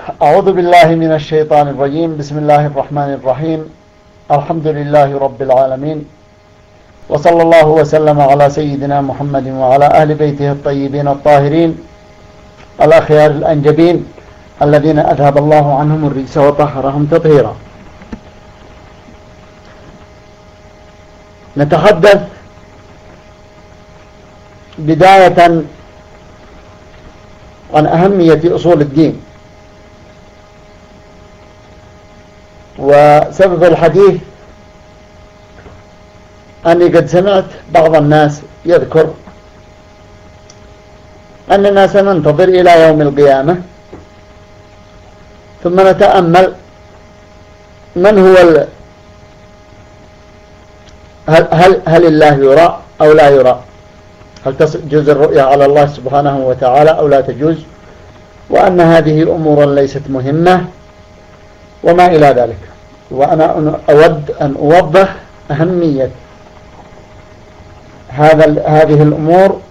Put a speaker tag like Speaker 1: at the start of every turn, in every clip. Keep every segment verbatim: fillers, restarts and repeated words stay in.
Speaker 1: أعوذ بالله من الشيطان الرجيم. بسم الله الرحمن الرحيم. الحمد لله رب العالمين، وصلى الله وسلم على سيدنا محمد وعلى أهل بيته الطيبين الطاهرين الأخيار الأنجبين الذين أذهب الله عنهم الرجس وطهرهم تطهيرا. نتحدث بداية عن أهمية أصول الدين، وسبب الحديث أني قد سمعت بعض الناس يذكر أننا سننتظر إلى يوم القيامة ثم نتأمل من هو ال... هل, هل, هل الله يرى أو لا يرى، هل تجوز الرؤيا على الله سبحانه وتعالى أو لا تجوز، وأن هذه الأمور ليست مهمة وما إلى ذلك. وأنا أود أن أوضح أهمية هذا هذه الأمور،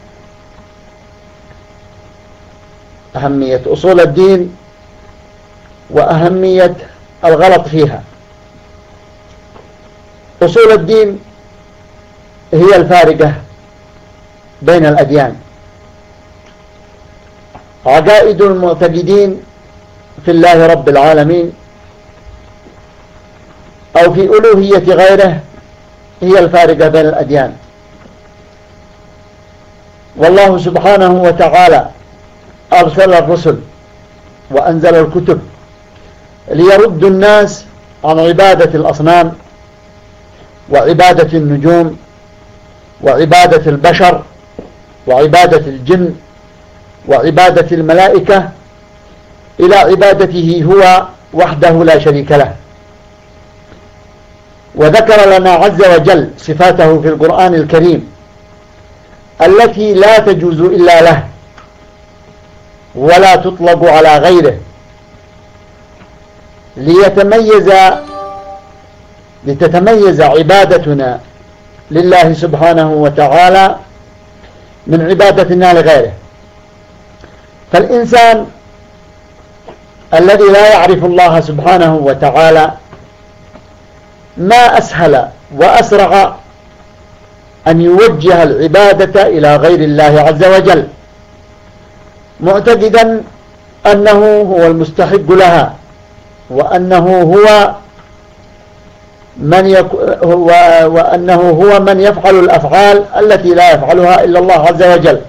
Speaker 1: أهمية أصول الدين وأهمية الغلط فيها. أصول الدين هي الفارقة بين الأديان، عقائد المعتقدين في الله رب العالمين أو في ألوهية غيره هي الفارقة بين الأديان. والله سبحانه وتعالى أرسل الرسل وأنزل الكتب ليرد الناس عن عبادة الأصنام وعبادة النجوم وعبادة البشر وعبادة الجن وعبادة الملائكة إلى عبادته هو وحده لا شريك له. وذكر لنا عز وجل صفاته في القرآن الكريم التي لا تجوز إلا له ولا تطلق على غيره، ليتميز لتتميز عبادتنا لله سبحانه وتعالى من عبادتنا لغيره. فالإنسان الذي لا يعرف الله سبحانه وتعالى ما أسهل وأسرع أن يوجه العبادة إلى غير الله عز وجل، معتقدا أنه هو المستحق لها، وأنه هو من يك... هو... وأنه هو من يفعل الأفعال التي لا يفعلها إلا الله عز وجل.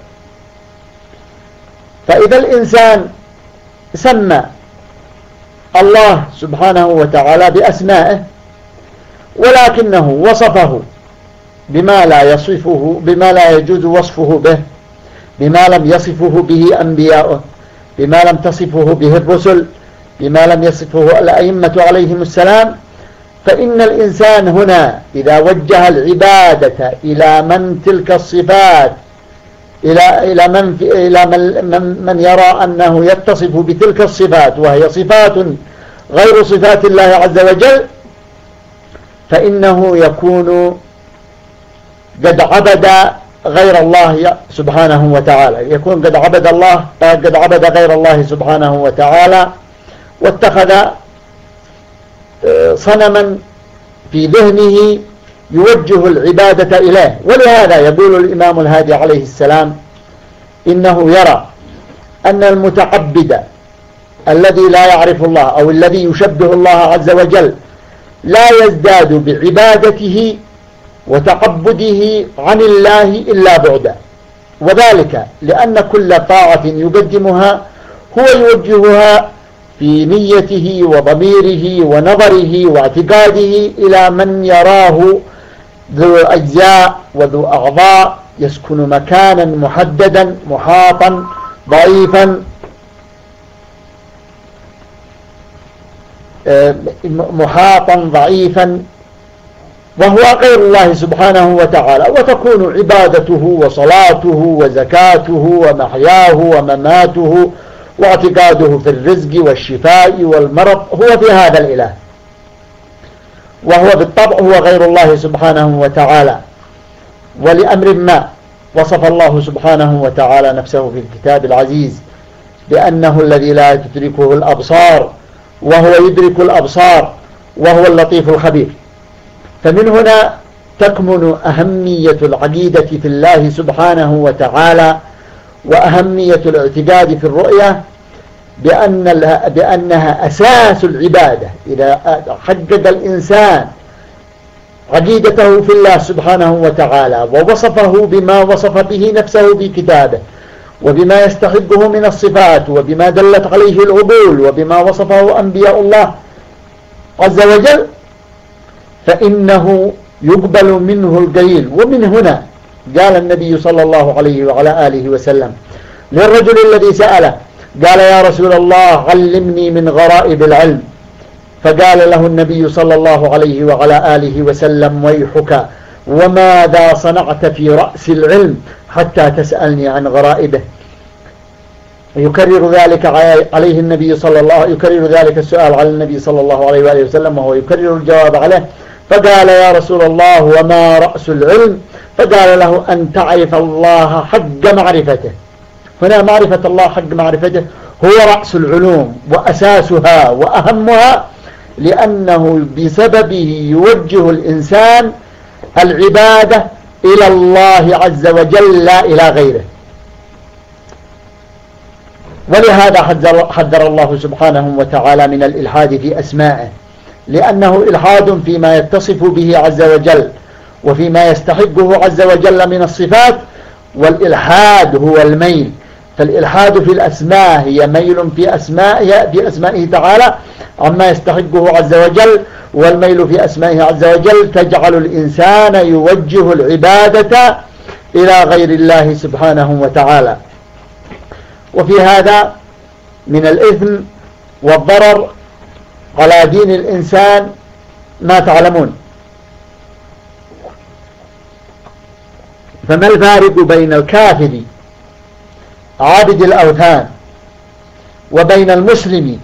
Speaker 1: فإذا الإنسان سمى الله سبحانه وتعالى بأسمائه ولكنه وصفه بما لا يصفه بما لا يجوز وصفه به، بما لم يصفه به أنبياؤه، بما لم تصفه به الرسل، بما لم يصفه الأئمة عليهم السلام، فإن الإنسان هنا إذا وجه العبادة إلى من تلك الصفات إلى إلى من في إلى من, من, من يرى أنه يتصف بتلك الصفات وهي صفات غير صفات الله عز وجل، فإنه يكون قد عبد غير الله سبحانه وتعالى، يكون قد عبد الله قد عبد غير الله سبحانه وتعالى، واتخذ صنما في ذهنه يوجه العبادة إليه. ولهذا يقول الإمام الهادي عليه السلام إنه يرى أن المتعبد الذي لا يعرف الله أو الذي يشبه الله عز وجل لا يزداد بعبادته وتعبده عن الله إلا بعدا، وذلك لأن كل طاعة يقدمها هو يوجهها في نيته وضميره ونظره واعتقاده إلى من يراه ذو أجزاء وذو أعضاء يسكن مكانا محددا محاطا ضعيفا محاطا ضعيفا وهو غير الله سبحانه وتعالى، وتكون عبادته وصلاته وزكاته ومحياه ومماته واعتقاده في الرزق والشفاء والمرض هو في هذا الإله، وهو بالطبع هو غير الله سبحانه وتعالى. ولأمر ما وصف الله سبحانه وتعالى نفسه في الكتاب العزيز بأنه الذي لا تدركه الأبصار وهو يدرك الأبصار وهو اللطيف الخبير. فمن هنا تكمن أهمية العقيدة في الله سبحانه وتعالى وأهمية الاعتقاد في الرؤية بأن بأنها أساس العبادة. إذا حقق الإنسان عقيدته في الله سبحانه وتعالى ووصفه بما وصف به نفسه في كتابه وبما يستحقه من الصفات وبما دلت عليه العقول وبما وصفه أنبياء الله عز وجل، فإنه يقبل منه القليل. ومن هنا قال النبي صلى الله عليه وعلى آله وسلم للرجل الذي سأله قال يا رسول الله علمني من غرائب العلم، فقال له النبي صلى الله عليه وعلى آله وسلم ويحك وماذا صنعت في رأس العلم حتى تسألني عن غرائبه. يكرر ذلك عليه النبي صلى الله يكرر ذلك السؤال على النبي صلى الله عليه وآله وسلم وهو يكرر الجواب عليه، فقال يا رسول الله وما رأس العلم؟ فقال له أن تعرف الله حق معرفته. هنا معرفة الله حق معرفته هو رأس العلوم وأساسها وأهمها، لأنه بسببه يوجه الإنسان العبادة إلى الله عز وجل لا إلى غيره. ولهذا حذر الله سبحانه وتعالى من الإلحاد في أسمائه، لأنه إلحاد فيما يتصف به عز وجل وفيما يستحقه عز وجل من الصفات، والإلحاد هو الميل. فالإلحاد في الأسماء هي ميل في أسمائه, في أسمائه تعالى عما يستحقه عز وجل، والميل في أسمائه عز وجل تجعل الإنسان يوجه العبادة إلى غير الله سبحانه وتعالى. وفي هذا من الإثم والضرر على دين الإنسان ما تعلمون. فما الفارق بين الكافر عابد الأوثان وبين المسلم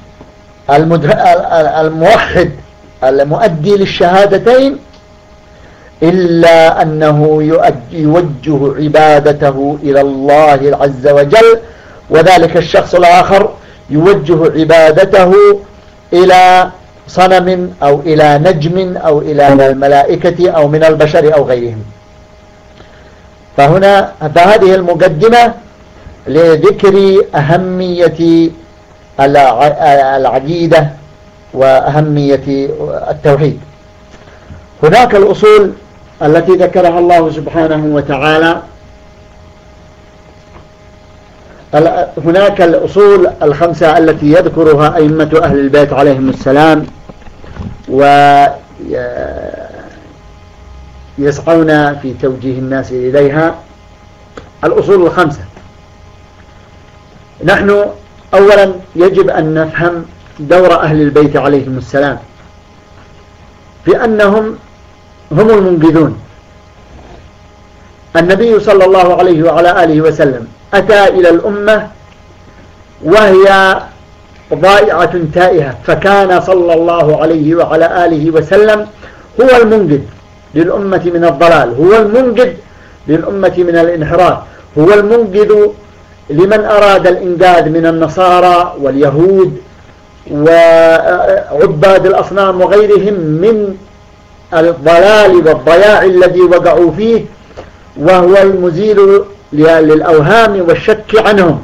Speaker 1: الموحد المؤدي للشهادتين إلا أنه يوجه عبادته إلى الله عز وجل، وذلك الشخص الآخر يوجه عبادته إلى صنم أو إلى نجم أو إلى الملائكة أو من البشر أو غيرهم. فهنا فهذه المقدمة لذكر أهمية العقيدة وأهمية التوحيد. هناك الأصول التي ذكرها الله سبحانه وتعالى، هناك الأصول الخمسة التي يذكرها أئمة أهل البيت عليهم السلام ويسعون في توجيه الناس إليها. الأصول الخمسة، نحن أولا يجب أن نفهم دور أهل البيت عليهم السلام بأنهم هم المنقذون. النبي صلى الله عليه وعلى آله وسلم أتى إلى الأمة وهي ضائعة تائهة، فكان صلى الله عليه وعلى آله وسلم هو المنقذ للأمة من الضلال، هو المنقذ للأمة من الانحراف، هو المنقذ لمن أراد الإنقاذ من النصارى واليهود وعباد الأصنام وغيرهم من الضلال والضياع الذي وقعوا فيه، وهو المزيل للأوهام والشك عنهم.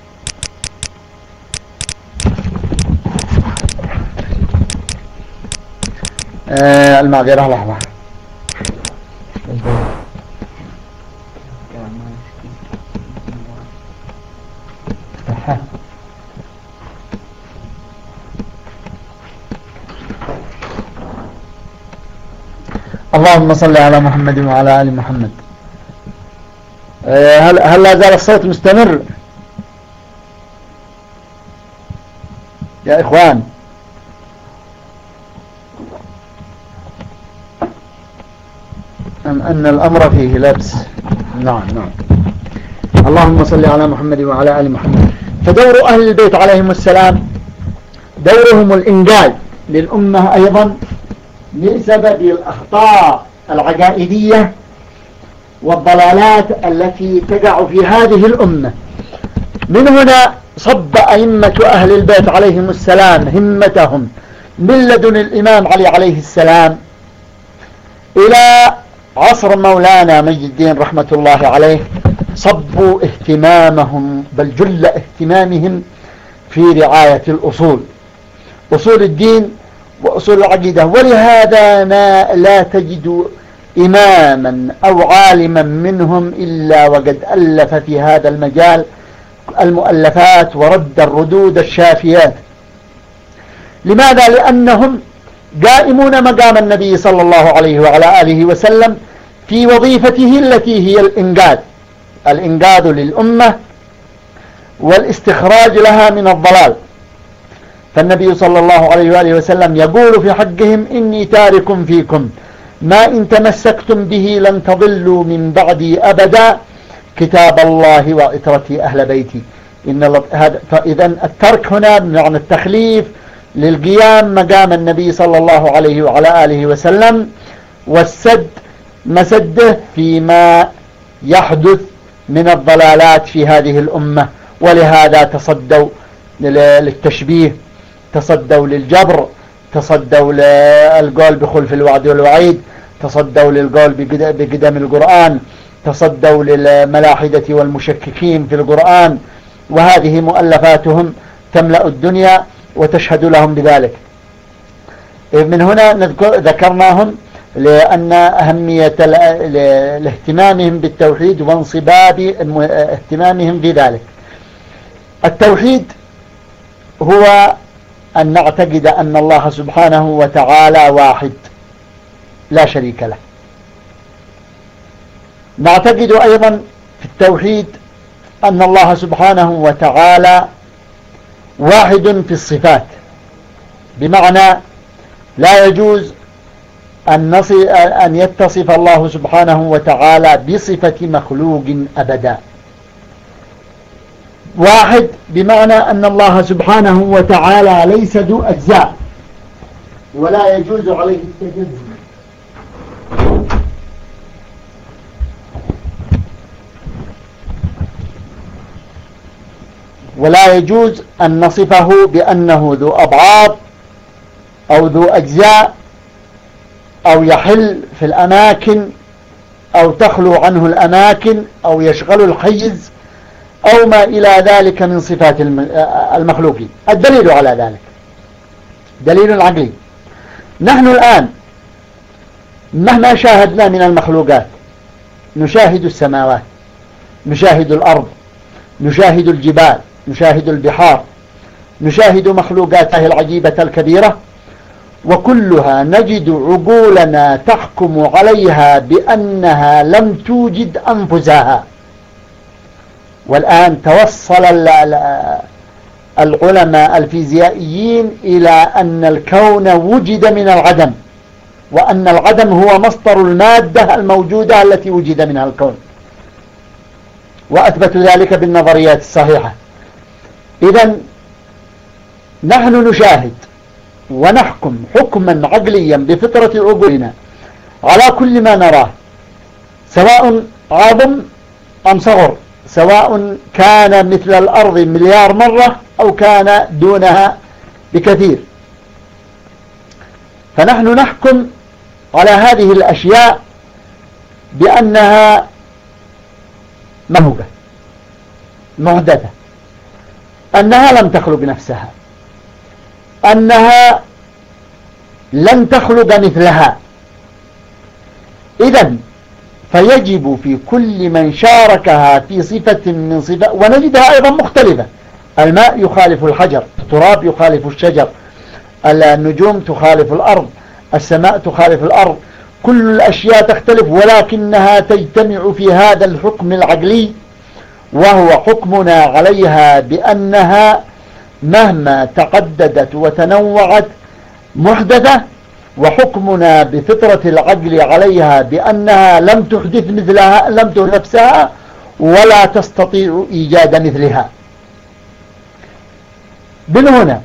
Speaker 1: آه المعذرة لحظة. اللهم صل على محمد وعلى آل محمد. هل هل لا زال الصوت مستمر يا إخوان؟ أم أن الأمر فيه لبس؟ نعم نعم. اللهم صل على محمد وعلى آل محمد. فدور أهل البيت عليهم السلام دورهم الإنقاذ للأمة أيضا بسبب الأخطاء العقائدية والضلالات التي تقع في هذه الأمة. من هنا صب أئمة أهل البيت عليهم السلام همتهم من لدن الإمام علي عليه السلام إلى عصر مولانا مجد الدين رحمة الله عليه، صبوا اهتمامهم بل جل اهتمامهم في رعاية الأصول، أصول الدين وأصول العقيدة. ولهذا ما لا تجد إماما أو عالما منهم إلا وقد ألف في هذا المجال المؤلفات ورد الردود الشافيات. لماذا؟ لأنهم قائمون مقام النبي صلى الله عليه وعلى آله وسلم في وظيفته التي هي الإنقاذ الإنقاذ للأمة والاستخراج لها من الضلال. فالنبي صلى الله عليه وآله وسلم يقول في حقهم: إني تارك فيكم ما إن تمسكتم به لن تضلوا من بعدي أبدا، كتاب الله وإترتي أهل بيتي. إن فإذا الترك هنا بمعنى التخليف للقيام مقام النبي صلى الله عليه وعلى آله وسلم، والسد مسده فيما يحدث من الضلالات في هذه الأمة. ولهذا تصدوا للتشبيه، تصدوا للجبر، تصدوا للقول بخلف الوعد والوعيد، تصدوا للقول بقدم القرآن، تصدوا للملاحدة والمشككين في القرآن. وهذه مؤلفاتهم تملأ الدنيا وتشهد لهم بذلك. من هنا نذكر ذكرناهم لأن أهمية الاهتمامهم بالتوحيد وانصباب اهتمامهم بذلك. التوحيد هو أن نعتقد أن الله سبحانه وتعالى واحد لا شريك له. نعتقد أيضا في التوحيد أن الله سبحانه وتعالى واحد في الصفات، بمعنى لا يجوز أن, أن يتصف الله سبحانه وتعالى بصفة مخلوق أبدا. واحد بمعنى أن الله سبحانه وتعالى ليس ذو أجزاء ولا يجوز عليه التجزئ. ولا يجوز أن نصفه بأنه ذو أبعاد أو ذو أجزاء أو يحل في الأماكن أو تخلو عنه الأماكن أو يشغل الحيز أو ما إلى ذلك من صفات المخلوقين. الدليل على ذلك دليل عقلي. نحن الآن مهما شاهدنا من المخلوقات، نشاهد السماوات، نشاهد الأرض، نشاهد الجبال، نشاهد البحار، نشاهد مخلوقاته العجيبة الكبيرة، وكلها نجد عقولنا تحكم عليها بأنها لم توجد أنفسها. والآن توصل العلماء الفيزيائيين إلى أن الكون وجد من العدم، وأن العدم هو مصدر المادة الموجودة التي وجد منها الكون، وأثبتوا ذلك بالنظريات الصحيحة. إذن نحن نشاهد ونحكم حكما عقليا بفطرة عقولنا على كل ما نراه، سواء عظم أم صغر، سواء كان مثل الأرض مليار مرة أو كان دونها بكثير. فنحن نحكم على هذه الأشياء بأنها موهوبة محدثة، أنها لم تخلق نفسها، أنها لن تخلق مثلها. إذن فيجب في كل من شاركها في صفة من صفات، ونجدها أيضا مختلفة، الماء يخالف الحجر، التراب يخالف الشجر، النجوم تخالف الأرض، السماء تخالف الأرض، كل الأشياء تختلف، ولكنها تجتمع في هذا الحكم العقلي، وهو حكمنا عليها بأنها مهما تعددت وتنوعت محدثة، وحكمنا بفطرة العقل عليها بأنها لم تحدث مثلها، لم تحدث نفسها ولا تستطيع إيجاد مثلها. من هنا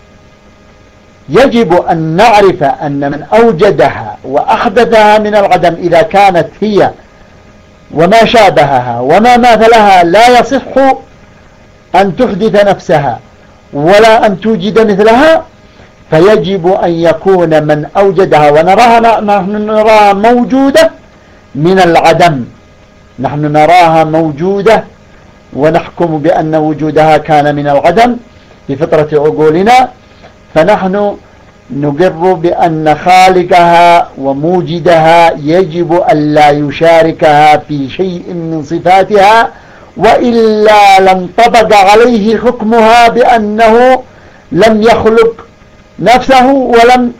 Speaker 1: يجب أن نعرف أن من أوجدها وأحدثها من العدم، إذا كانت هي وما شابهها وما مثلها لا يصح أن تحدث نفسها ولا أن توجد مثلها، فيجب أن يكون من أوجدها ونراها نحن نراها موجودة من العدم، نحن نراها موجودة ونحكم بأن وجودها كان من العدم بفطرة عقولنا، فنحن نقر بأن خالقها وموجدها يجب أن لا يشاركها في شيء من صفاتها، وإلا لانطبق عليه حكمها بأنه لم يخلق نفسه ولم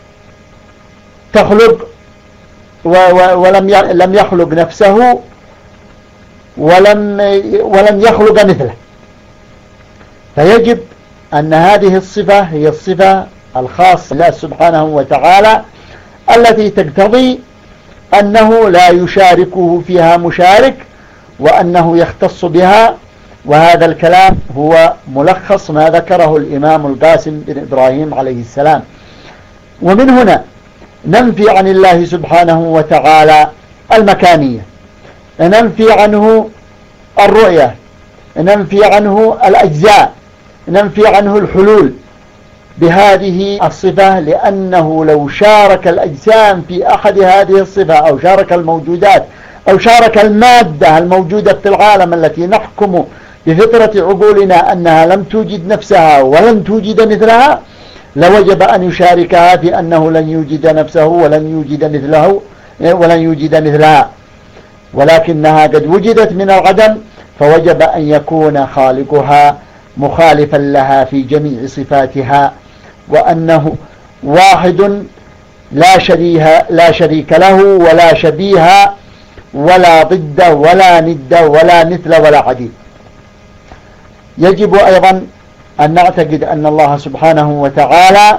Speaker 1: تخلق ولم لم يخلق نفسه ولم ولم يخلق مثله. فيجب أن هذه الصفة هي الصفة الخاصة لله سبحانه وتعالى التي تقتضي أنه لا يشاركه فيها مشارك وأنه يختص بها. وهذا الكلام هو ملخص ما ذكره الإمام القاسم بن إبراهيم عليه السلام. ومن هنا ننفي عن الله سبحانه وتعالى المكانية، ننفي عنه الرؤية، ننفي عنه الأجزاء، ننفي عنه الحلول بهذه الصفة، لأنه لو شارك الأجسام في أحد هذه الصفة أو شارك الموجودات أو شارك المادة الموجودة في العالم التي نحكم بفطرة عقولنا أنها لم توجد نفسها ولن توجد مثلها، لوجب أن يشاركها في أنه لن يوجد نفسه ولن يوجد مثله ولن يوجد مثلها، ولكنها قد وجدت من العدم، فوجب أن يكون خالقها مخالفا لها في جميع صفاتها، وأنه واحد لا شريه لا شريك له ولا شبيه ولا ضد ولا ند ولا مثل ولا عديد. يجب أيضا أن نعتقد أن الله سبحانه وتعالى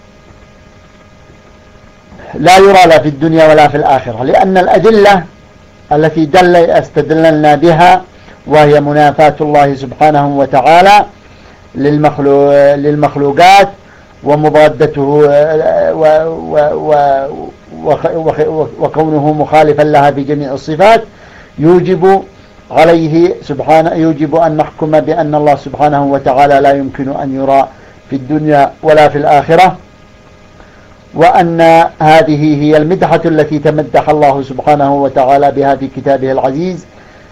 Speaker 1: لا يرى لا في الدنيا ولا في الآخرة، لأن الأدلة التي دل استدللنا بها وهي منافاة الله سبحانه وتعالى للمخلوقات ومضادته وكونه مخالفا لها في جميع الصفات، يوجب عليه سبحانه يوجب أن نحكم بأن الله سبحانه وتعالى لا يمكن أن يرى في الدنيا ولا في الآخرة، وأن هذه هي المدحة التي تمدح الله سبحانه وتعالى بها في كتابه العزيز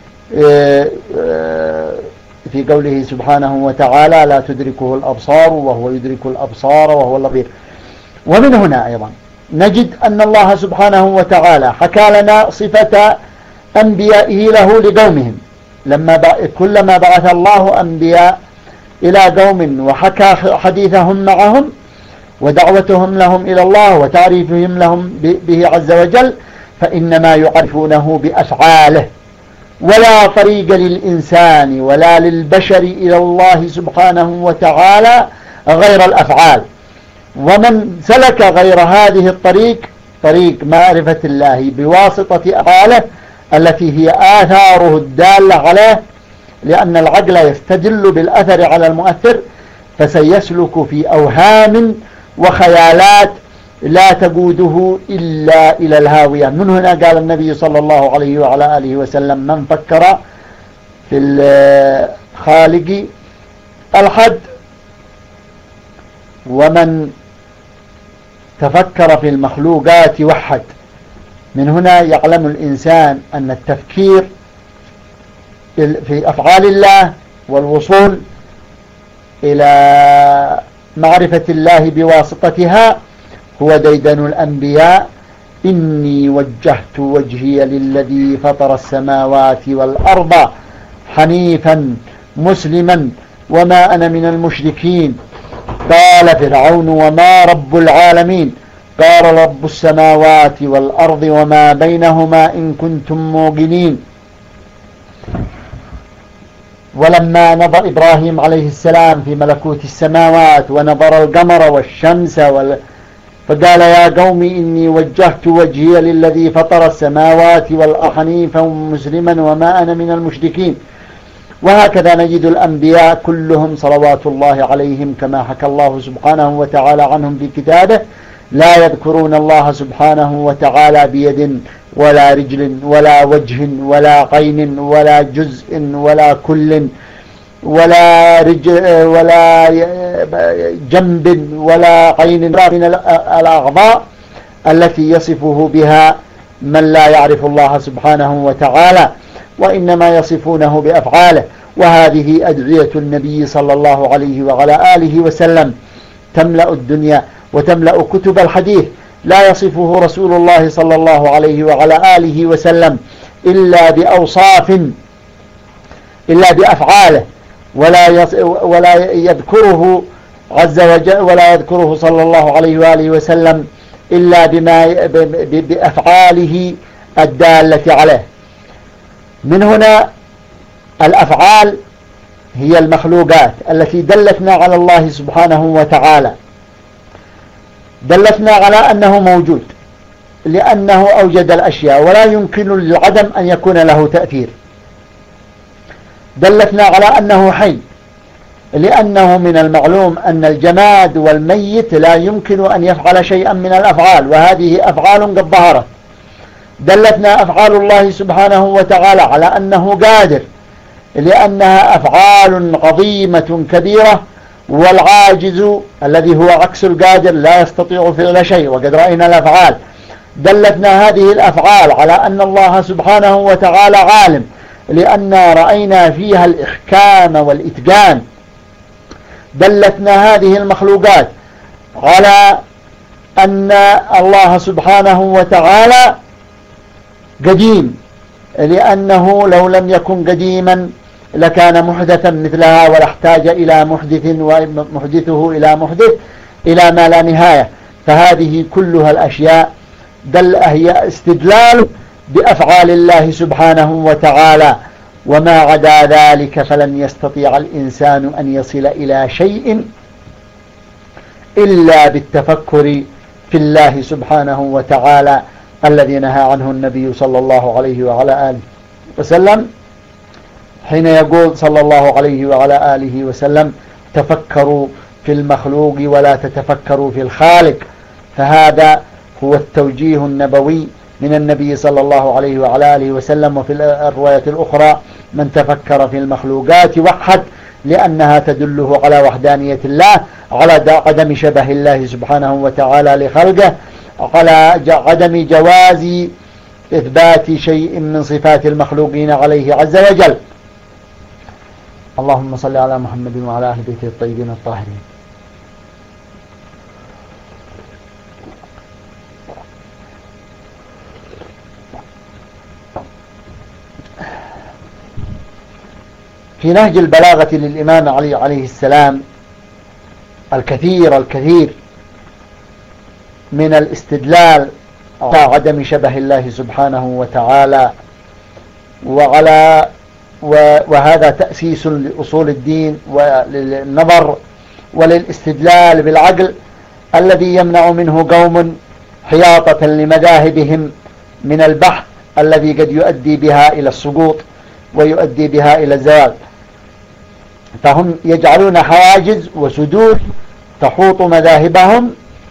Speaker 1: في قوله سبحانه وتعالى لا تدركه الأبصار وهو يدرك الأبصار وهو اللطيف. ومن هنا أيضا نجد أن الله سبحانه وتعالى حكى لنا صفة أنبيائه له لقومهم، لما كلما بعث الله أنبياء إلى قوم وحكى حديثهم معهم ودعوتهم لهم إلى الله وتعريفهم لهم به عز وجل، فإنما يعرفونه بأفعاله، ولا طريق للإنسان ولا للبشر إلى الله سبحانه وتعالى غير الأفعال. ومن سلك غير هذه الطريق، طريق معرفة الله بواسطة أفعاله التي هي آثاره الدالة عليه، لأن العقل يستدل بالأثر على المؤثر، فسيسلك في أوهام وخيالات لا تقوده إلا إلى الهاوية. من هنا قال النبي صلى الله عليه وعلى آله وسلم من فكر في الخالق الحد، ومن تفكر في المخلوقات وحد. من هنا يعلم الإنسان أن التفكير في أفعال الله والوصول إلى معرفة الله بواسطتها هو ديدن الأنبياء: إني وجهت وجهي للذي فطر السماوات والأرض حنيفا مسلما وما أنا من المشركين. قال فرعون وما رب العالمين؟ قال رب السماوات والأرض وما بينهما إن كنتم موقنين. ولما نظر إبراهيم عليه السلام في ملكوت السماوات ونظر القمر والشمس وال... فقال يا قوم إني وجهت وجهي للذي فطر السماوات والأرض حنيفا مسلما وما أنا من المشركين. وهكذا نجد الأنبياء كلهم صلوات الله عليهم كما حكى الله سبحانه وتعالى عنهم في كتابه: لا يذكرون الله سبحانه وتعالى بيد ولا رجل ولا وجه ولا عين ولا جزء ولا كل ولا رجل ولا جنب ولا عين من الأعضاء التي يصفه بها من لا يعرف الله سبحانه وتعالى، وإنما يصفونه بأفعاله. وهذه أدعية النبي صلى الله عليه وعلى آله وسلم تملأ الدنيا وتملأ كتب الحديث، لا يصفه رسول الله صلى الله عليه وعلى آله وسلم إلا بأوصاف إلا بأفعاله، ولا ولا يذكره عز وجل ولا يذكره صلى الله عليه وآله وسلم إلا بما بأفعاله الدالة عليه. من هنا الأفعال هي المخلوقات التي دلتنا على الله سبحانه وتعالى، دلتنا على أنه موجود لأنه أوجد الأشياء ولا يمكن للعدم أن يكون له تأثير. دلتنا على أنه حي لأنه من المعلوم أن الجماد والميت لا يمكن أن يفعل شيئا من الأفعال، وهذه أفعال قد ظهرت. دلتنا أفعال الله سبحانه وتعالى على أنه قادر لأنها أفعال عظيمة كبيرة، والعاجز الذي هو عكس القادر لا يستطيع فعل شيء، وقد رأينا الأفعال. دلتنا هذه الأفعال على أن الله سبحانه وتعالى عالم لأن رأينا فيها الإحكام والإتقان. دلتنا هذه المخلوقات على أن الله سبحانه وتعالى قديم لأنه لو لم يكن قديما لكان محدثا مثلها ولا احتاج إلى محدث ومحدثه إلى محدث إلى ما لا نهاية. فهذه كلها الأشياء دل هي استدلال بأفعال الله سبحانه وتعالى، وما عدا ذلك فلن يستطيع الإنسان أن يصل إلى شيء إلا بالتفكر في الله سبحانه وتعالى الذي نهى عنه النبي صلى الله عليه وعلى آله وسلم، حين يقول صلى الله عليه وعلى آله وسلم: تفكروا في المخلوق ولا تتفكروا في الخالق. فهذا هو التوجيه النبوي من النبي صلى الله عليه وعلى آله وسلم. وفي الرواية الأخرى: من تفكر في المخلوقات وحد، لأنها تدله على وحدانية الله، على عدم شبه الله سبحانه وتعالى لخلقه، على عدم جواز إثبات شيء من صفات المخلوقين عليه عز وجل. اللهم صل على محمد وعلى أهل بيته الطيبين الطاهرين. في نهج البلاغة للإمام علي عليه السلام الكثير الكثير من الاستدلال على عدم شبه الله سبحانه وتعالى، وعلى وهذا تأسيس لأصول الدين وللنظر وللاستدلال بالعقل الذي يمنع منه قوم حياطة لمذاهبهم من البحث الذي قد يؤدي بها إلى السقوط ويؤدي بها إلى الزوال. فهم يجعلون حواجز وسدود تحوط مذاهبهم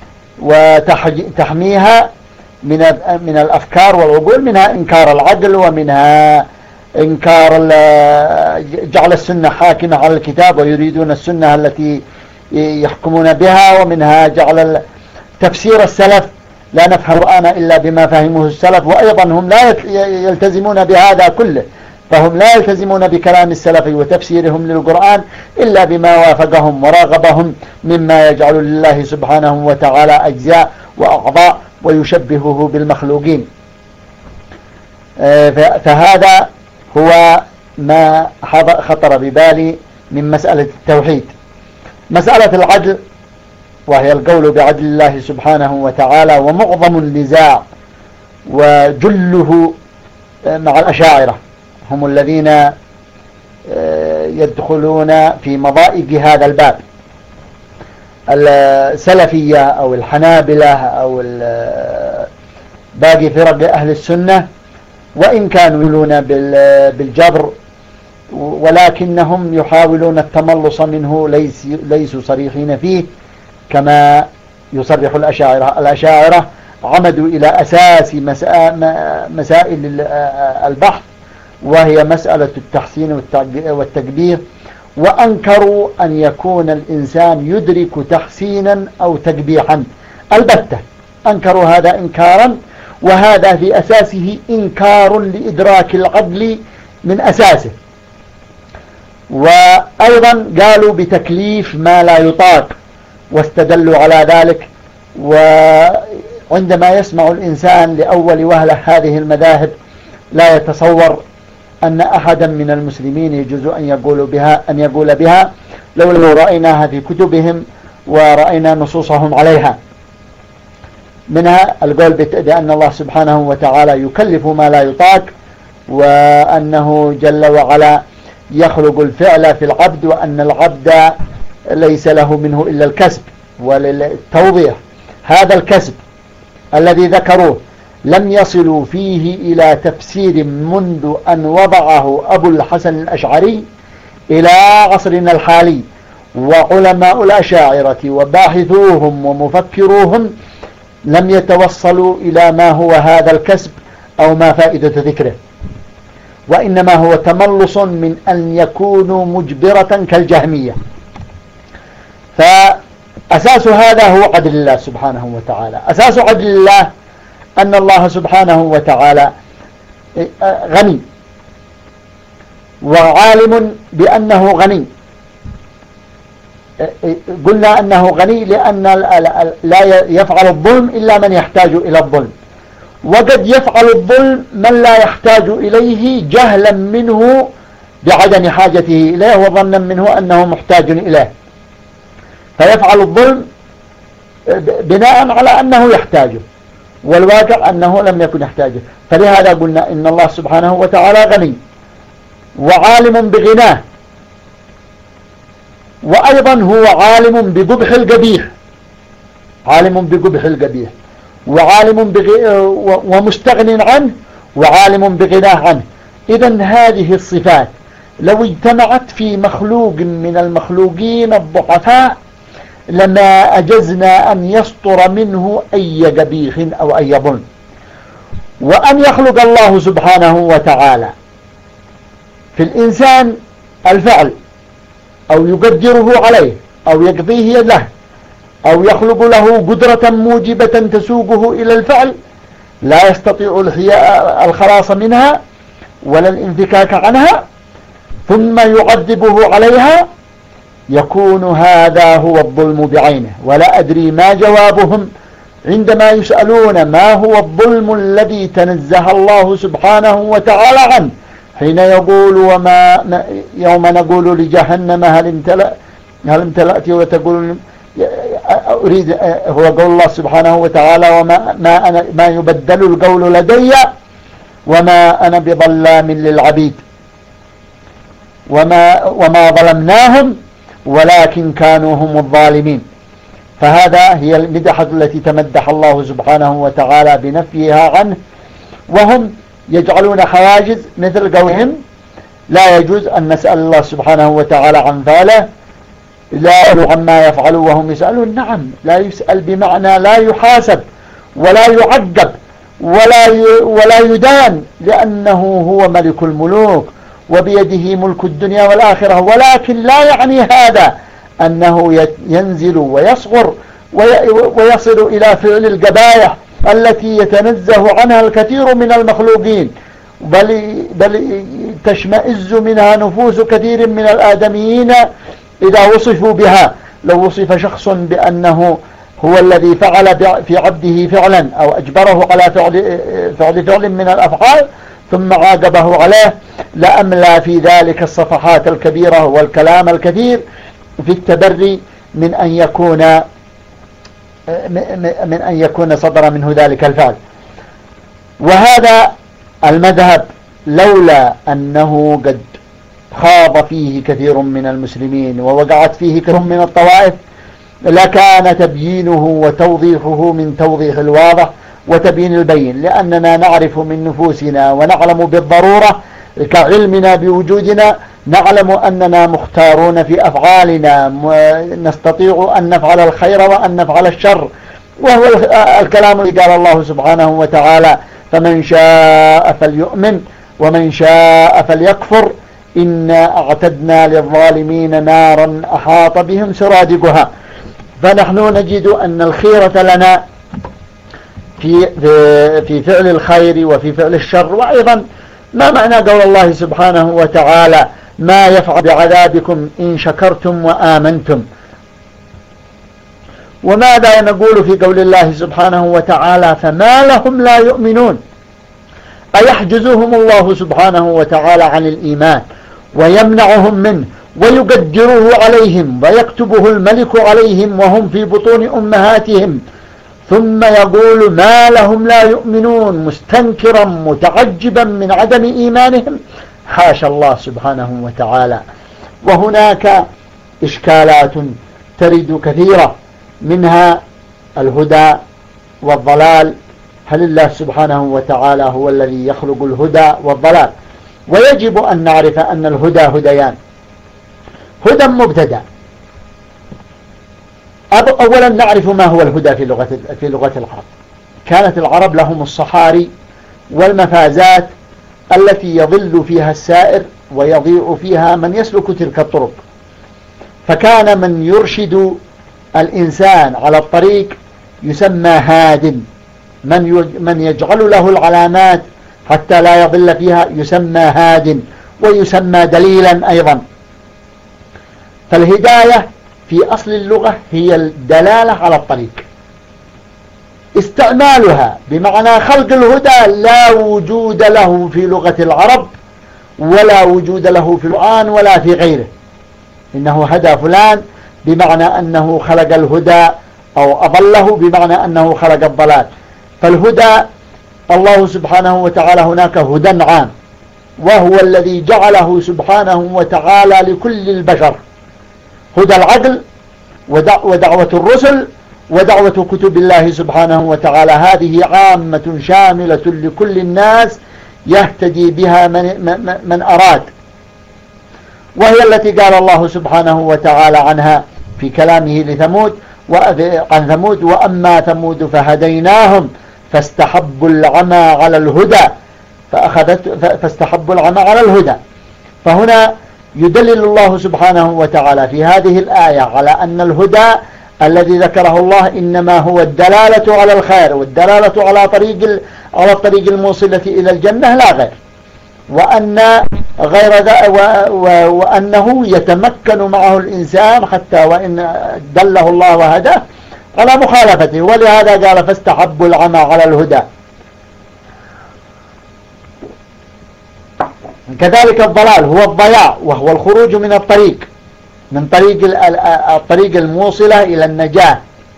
Speaker 1: وتحميها من من الأفكار والعقول، منها إنكار العقل، ومنها إنكار جعل السنة حاكمة على الكتاب ويريدون السنة التي يحكمون بها، ومنها جعل تفسير السلف لا نفهم القرآن إلا بما فهمه السلف، وأيضا هم لا يلتزمون بهذا كله، فهم لا يلتزمون بكلام السلف وتفسيرهم للقرآن إلا بما وافقهم وراغبهم مما يجعل لله سبحانه وتعالى أجزاء وأعضاء ويشبهه بالمخلوقين. فهذا هو ما خطر ببالي من مسألة التوحيد. مسألة العدل، وهي القول بعدل الله سبحانه وتعالى، ومعظم النزاع وجله مع الأشاعرة، هم الذين يدخلون في مضائق هذا الباب. السلفية أو الحنابلة أو باقي فرق أهل السنة وإن كانوا يقولون بالجبر، ولكنهم يحاولون التملص منه، ليس ليسوا صريحين فيه كما يصرح الأشاعرة. الأشاعرة عمدوا إلى أساس مسائل البحث، وهي مسألة التحسين والتكبير وأنكروا أن يكون الإنسان يدرك تحسينا أو تقبيحا البتة، أنكروا هذا إنكارا، وهذا في أساسه إنكار لإدراك العدل من أساسه. وأيضا قالوا بتكليف ما لا يطاق واستدلوا على ذلك. وعندما يسمع الإنسان لأول وهلة هذه المذاهب لا يتصور أن أحدا من المسلمين يجوز أن يقول بها أن يقول بها لو رأيناها في كتبهم ورأينا نصوصهم عليها. منها القول بأن الله سبحانه وتعالى يكلف ما لا يطاق، وأنه جل وعلا يخلق الفعل في العبد، وأن العبد ليس له منه إلا الكسب. وللتوضيح هذا الكسب الذي ذكروه لم يصلوا فيه إلى تفسير منذ أن وضعه أبو الحسن الأشعري إلى عصرنا الحالي، وعلماء الأشاعرة وباحثوهم ومفكروهم لم يتوصلوا إلى ما هو هذا الكسب أو ما فائدة ذكره، وإنما هو تملص من أن يكونوا مجبرة كالجهمية. فأساس هذا هو عدل الله سبحانه وتعالى. أساس عدل الله أن الله سبحانه وتعالى غني، وعالم بأنه غني. قلنا أنه غني لأن لا يفعل الظلم إلا من يحتاج إلى الظلم، وقد يفعل الظلم من لا يحتاج إليه جهلا منه بعدم حاجته إليه وظنا منه أنه محتاج إليه، فيفعل الظلم بناء على أنه يحتاجه، والواقع أنه لم يكن يحتاجه. فلهذا قلنا إن الله سبحانه وتعالى غني وعالم بغناه، وأيضا هو عالم بقبح القبيح، عالم بقبح القبيح وعالم بغ... ومستغن عنه وعالم بغناه عنه. إذن هذه الصفات لو اجتمعت في مخلوق من المخلوقين الضعفاء لما أجزنا أن يسطر منه أي قبيح أو أي ظلم. وأن يخلق الله سبحانه وتعالى في الإنسان الفعل أو يقدره عليه أو يقضيه له أو يخلق له قدرة موجبة تسوقه إلى الفعل لا يستطيع الخلاص منها ولا الانفكاك عنها، ثم يعذبه عليها، يكون هذا هو الظلم بعينه. ولا أدري ما جوابهم عندما يسألون ما هو الظلم الذي تنزه الله سبحانه وتعالى عنه، حين يقول وما يوم نقول لجهنم هل امتلأ هل امتلأت وتقول أريد، هو قول الله سبحانه وتعالى وما ما أنا ما يبدل القول لدي وما أنا بظلام للعبيد، وما وما ظلمناهم ولكن كانوا هم الظالمين. فهذا هي المدحة التي تمدح الله سبحانه وتعالى بنفيها عنه، وهم يجعلون حواجز مثل قولهم لا يجوز أن نسأل الله سبحانه وتعالى عن فعله، لا يسأل عما يفعلوا وهم يسألون. نعم، لا يسأل بمعنى لا يحاسب ولا يعقب ولا ولا يدان، لأنه هو ملك الملوك وبيده ملك الدنيا والآخرة. ولكن لا يعني هذا أنه ينزل ويصغر ويصل إلى فعل القبائح التي يتنزه عنها الكثير من المخلوقين، بل, بل تشمئز منها نفوس كثير من الآدميين إذا وصفوا بها. لو وصف شخص بأنه هو الذي فعل في عبده فعلا أو أجبره على فعل فعل, فعل من الأفعال ثم عاقبه عليه لأملى في ذلك الصفحات الكبيرة والكلام الكثير في التبري من أن يكون من أن يكون صدر منه ذلك الفعل. وهذا المذهب لولا أنه قد خاض فيه كثير من المسلمين ووقعت فيه كثير من الطوائف لكان تبيينه وتوضيحه من توضيح الواضح وتبيين البين، لأننا نعرف من نفوسنا ونعلم بالضرورة كعلمنا بوجودنا، نعلم أننا مختارون في أفعالنا، نستطيع أن نفعل الخير وأن نفعل الشر، وهو الكلام الذي قال الله سبحانه وتعالى فمن شاء فليؤمن ومن شاء فليكفر إنا أعتدنا للظالمين نارا أحاط بهم سرادقها. فنحن نجد أن الخيرة لنا في في فعل الخير وفي فعل الشر. وأيضا ما معنى قول الله سبحانه وتعالى ما يفعل بعذابكم إن شكرتم وآمنتم؟ وماذا نقول في قول الله سبحانه وتعالى فما لهم لا يؤمنون؟ أيحجزهم الله سبحانه وتعالى عن الإيمان ويمنعهم منه ويقدره عليهم ويكتبه الملك عليهم وهم في بطون أمهاتهم، ثم يقول ما لهم لا يؤمنون مستنكرا متعجبا من عدم إيمانهم؟ حاشا الله سبحانه وتعالى. وهناك إشكالات ترد كثيرة، منها الهدى والضلال. هل الله سبحانه وتعالى هو الذي يخلق الهدى والضلال؟ ويجب أن نعرف أن الهدى هديان. هدى مبتدأ. أولا نعرف ما هو الهدى في لغة في لغة العرب. كانت العرب لهم الصحاري والمفازات التي يضل فيها السائر ويضيع فيها من يسلك تلك الطرق، فكان من يرشد الإنسان على الطريق يسمى هاد، من من يجعل له العلامات حتى لا يضل فيها يسمى هاد، ويسمى دليلا أيضا. فالهداية في أصل اللغة هي الدلالة على الطريق. استعمالها بمعنى خلق الهدى لا وجود له في لغة العرب ولا وجود له في القرآن ولا في غيره. إنه هدى فلان بمعنى أنه خلق الهدى، أو أضله بمعنى أنه خلق الضلال. فالهدى الله سبحانه وتعالى هناك هدى عام، وهو الذي جعله سبحانه وتعالى لكل البشر، هدى العقل ودعوة الرسل ودعوة كتب الله سبحانه وتعالى. هذه عامة شاملة لكل الناس يهتدي بها من, من, من أراد، وهي التي قال الله سبحانه وتعالى عنها في كلامه لثمود عن ثمود وأما ثمود فهديناهم فاستحبوا العمى على الهدى فأخذت فاستحبوا العمى على الهدى. فهنا يدلل الله سبحانه وتعالى في هذه الآية على أن الهدى الذي ذكره الله إنما هو الدلالة على الخير والدلالة على طريق على الطريق الموصلة إلى الجنة لا غير، وأن غير ذا وأنه يتمكن معه الإنسان حتى وإن دله الله وهداه على مخالفته، ولهذا قال فاستحبوا العمى على الهدى. كذلك الضلال هو الضياع، وهو الخروج من الطريق من طريق الطريق الموصلة إلى النجاة.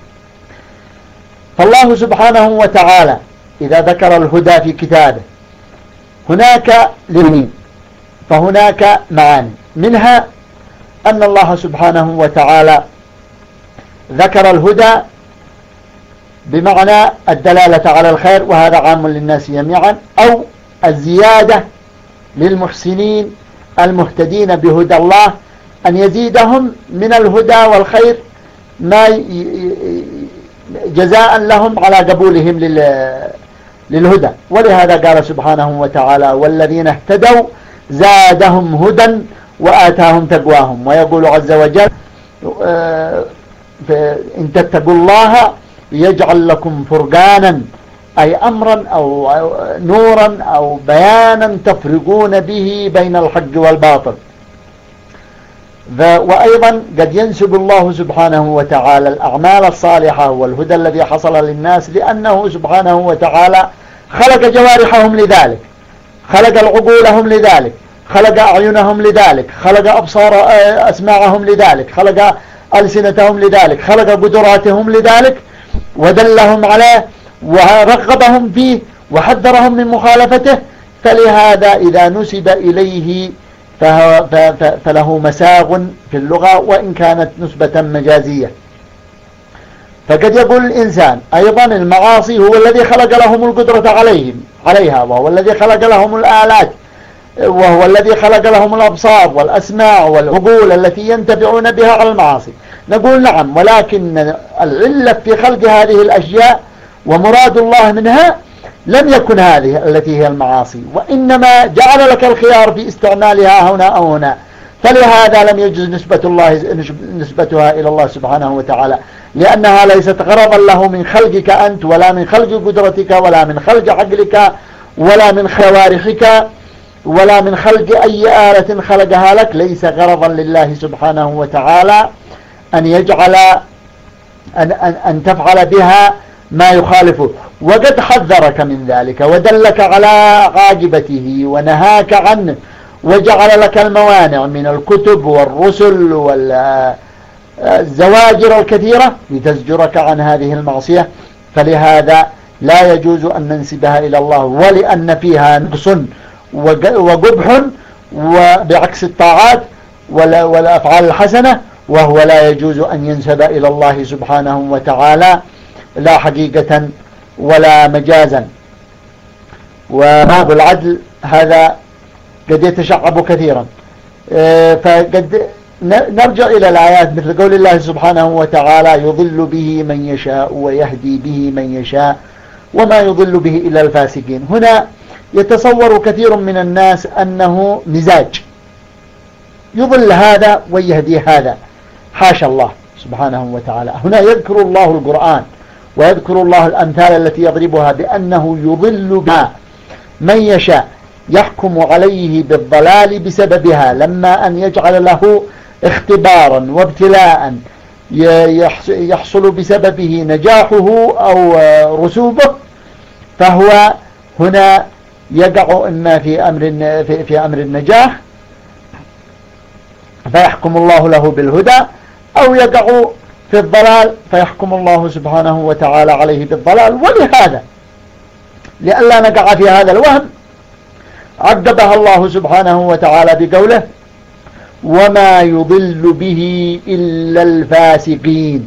Speaker 1: فالله سبحانه وتعالى إذا ذكر الهدى في كتابه هناك لمين فهناك معاني، منها أن الله سبحانه وتعالى ذكر الهدى بمعنى الدلالة على الخير، وهذا عام للناس جميعا، أو الزيادة للمحسنين المهتدين بهدى الله أن يزيدهم من الهدى والخير ما جزاء لهم على قبولهم للهدى. ولهذا قال سبحانه وتعالى والذين اهتدوا زادهم هدى وآتاهم تقواهم. ويقول عز وجل إن تتقوا الله يجعل لكم فرقانا، أي أمرا أو نورا أو بيانا تفرقون به بين الحق والباطل. وأيضا قد ينسب الله سبحانه وتعالى الأعمال الصالحة والهدى الذي حصل للناس لأنه سبحانه وتعالى خلق جوارحهم لذلك، خلق العقولهم لذلك، خلق أعينهم لذلك، خلق أبصار أسماعهم لذلك، خلق ألسنتهم لذلك، خلق قدراتهم لذلك، ودلهم عليه ورغبهم فيه وحذرهم من مخالفته. فلهذا إذا نسب إليه فله مساغ في اللغة وإن كانت نسبة مجازية. فقد يقول الإنسان أيضا المعاصي هو الذي خلق لهم القدرة عليهم عليها، وهو الذي خلق لهم الآلات، وهو الذي خلق لهم الأبصار والأسماع والعقول التي ينتفعون بها على المعاصي. نقول نعم، ولكن العلة في خلق هذه الأشياء ومراد الله منها لم يكن هذه التي هي المعاصي، وإنما جعل لك الخيار في استعمالها هنا أو هنا، فلهذا لم يجوز نسبة الله نسبتها إلى الله سبحانه وتعالى، لأنها ليست غرضا له من خلقك أنت، ولا من خلق قدرتك، ولا من خلق عقلك، ولا من خوارحك، ولا من خلق أي آلة خلقها لك. ليس غرضا لله سبحانه وتعالى أن يجعل أن, أن, أن تفعل بها ما يخالفه، وقد حذرك من ذلك ودلك على عاقبته ونهاك عنه، وجعل لك الموانع من الكتب والرسل والزواجر الكثيرة لتزجرك عن هذه المعصية. فلهذا لا يجوز أن ننسبها إلى الله، ولأن فيها نقص وقبح وبعكس الطاعات والأفعال الحسنة، وهو لا يجوز أن ينسب إلى الله سبحانه وتعالى لا حقيقة ولا مجازا. وباب العدل هذا قد يتشعب كثيرا، فقد نرجع إلى الآيات مثل قول الله سبحانه وتعالى: يضل به من يشاء ويهدي به من يشاء وما يضل به إلا الفاسقين. هنا يتصور كثير من الناس أنه مزاج، يضل هذا ويهدي هذا. حاشا الله سبحانه وتعالى. هنا يذكر الله القرآن ويذكر الله الأمثال التي يضربها بأنه يضل بها من يشاء، يحكم عليه بالضلال بسببها، لما أن يجعل له اختبارا وابتلاء يحصل بسببه نجاحه أو رسوبه، فهو هنا يقع إما في أمر في, في أمر النجاح فيحكم الله له بالهدى، أو يقع في الضلال فيحكم الله سبحانه وتعالى عليه بالضلال. ولهذا لئلا نقع في هذا الوهم عقبها الله سبحانه وتعالى بقوله: وما يضل به إلا الفاسقين.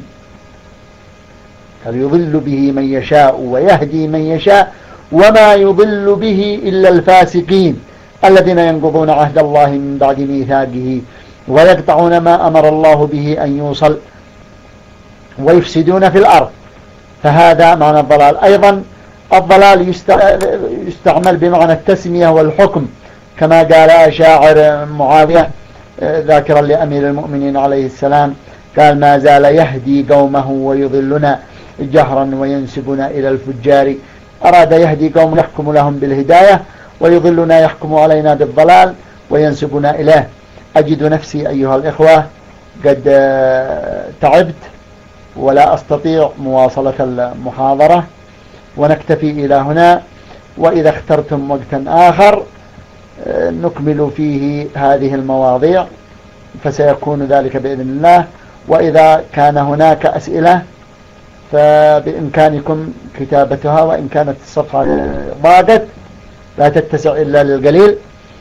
Speaker 1: فيضل به من يشاء ويهدي من يشاء، وما يضل به إلا الفاسقين الذين ينقضون عهد الله من بعد ميثاقه ويقطعون ما أمر الله به أن يوصل ويفسدون في الأرض. فهذا معنى الضلال. أيضا الضلال يستعمل بمعنى التسمية والحكم، كما قال شاعر معاوية ذاكرا لأمير المؤمنين عليه السلام، قال: ما زال يهدي قومه ويضلنا جهرا وينسبنا إلى الفجار. أراد يهدي قوم يحكم لهم بالهداية، ويضلنا يحكم علينا بالضلال وينسبنا إليه. أجد نفسي أيها الإخوة قد تعبت ولا أستطيع مواصلة المحاضرة، ونكتفي إلى هنا، وإذا اخترتم وقتا آخر نكمل فيه هذه المواضيع فسيكون ذلك بإذن الله. وإذا كان هناك أسئلة فبإمكانكم كتابتها، وإن كانت الصفحة ضاقت لا تتسع إلا للقليل،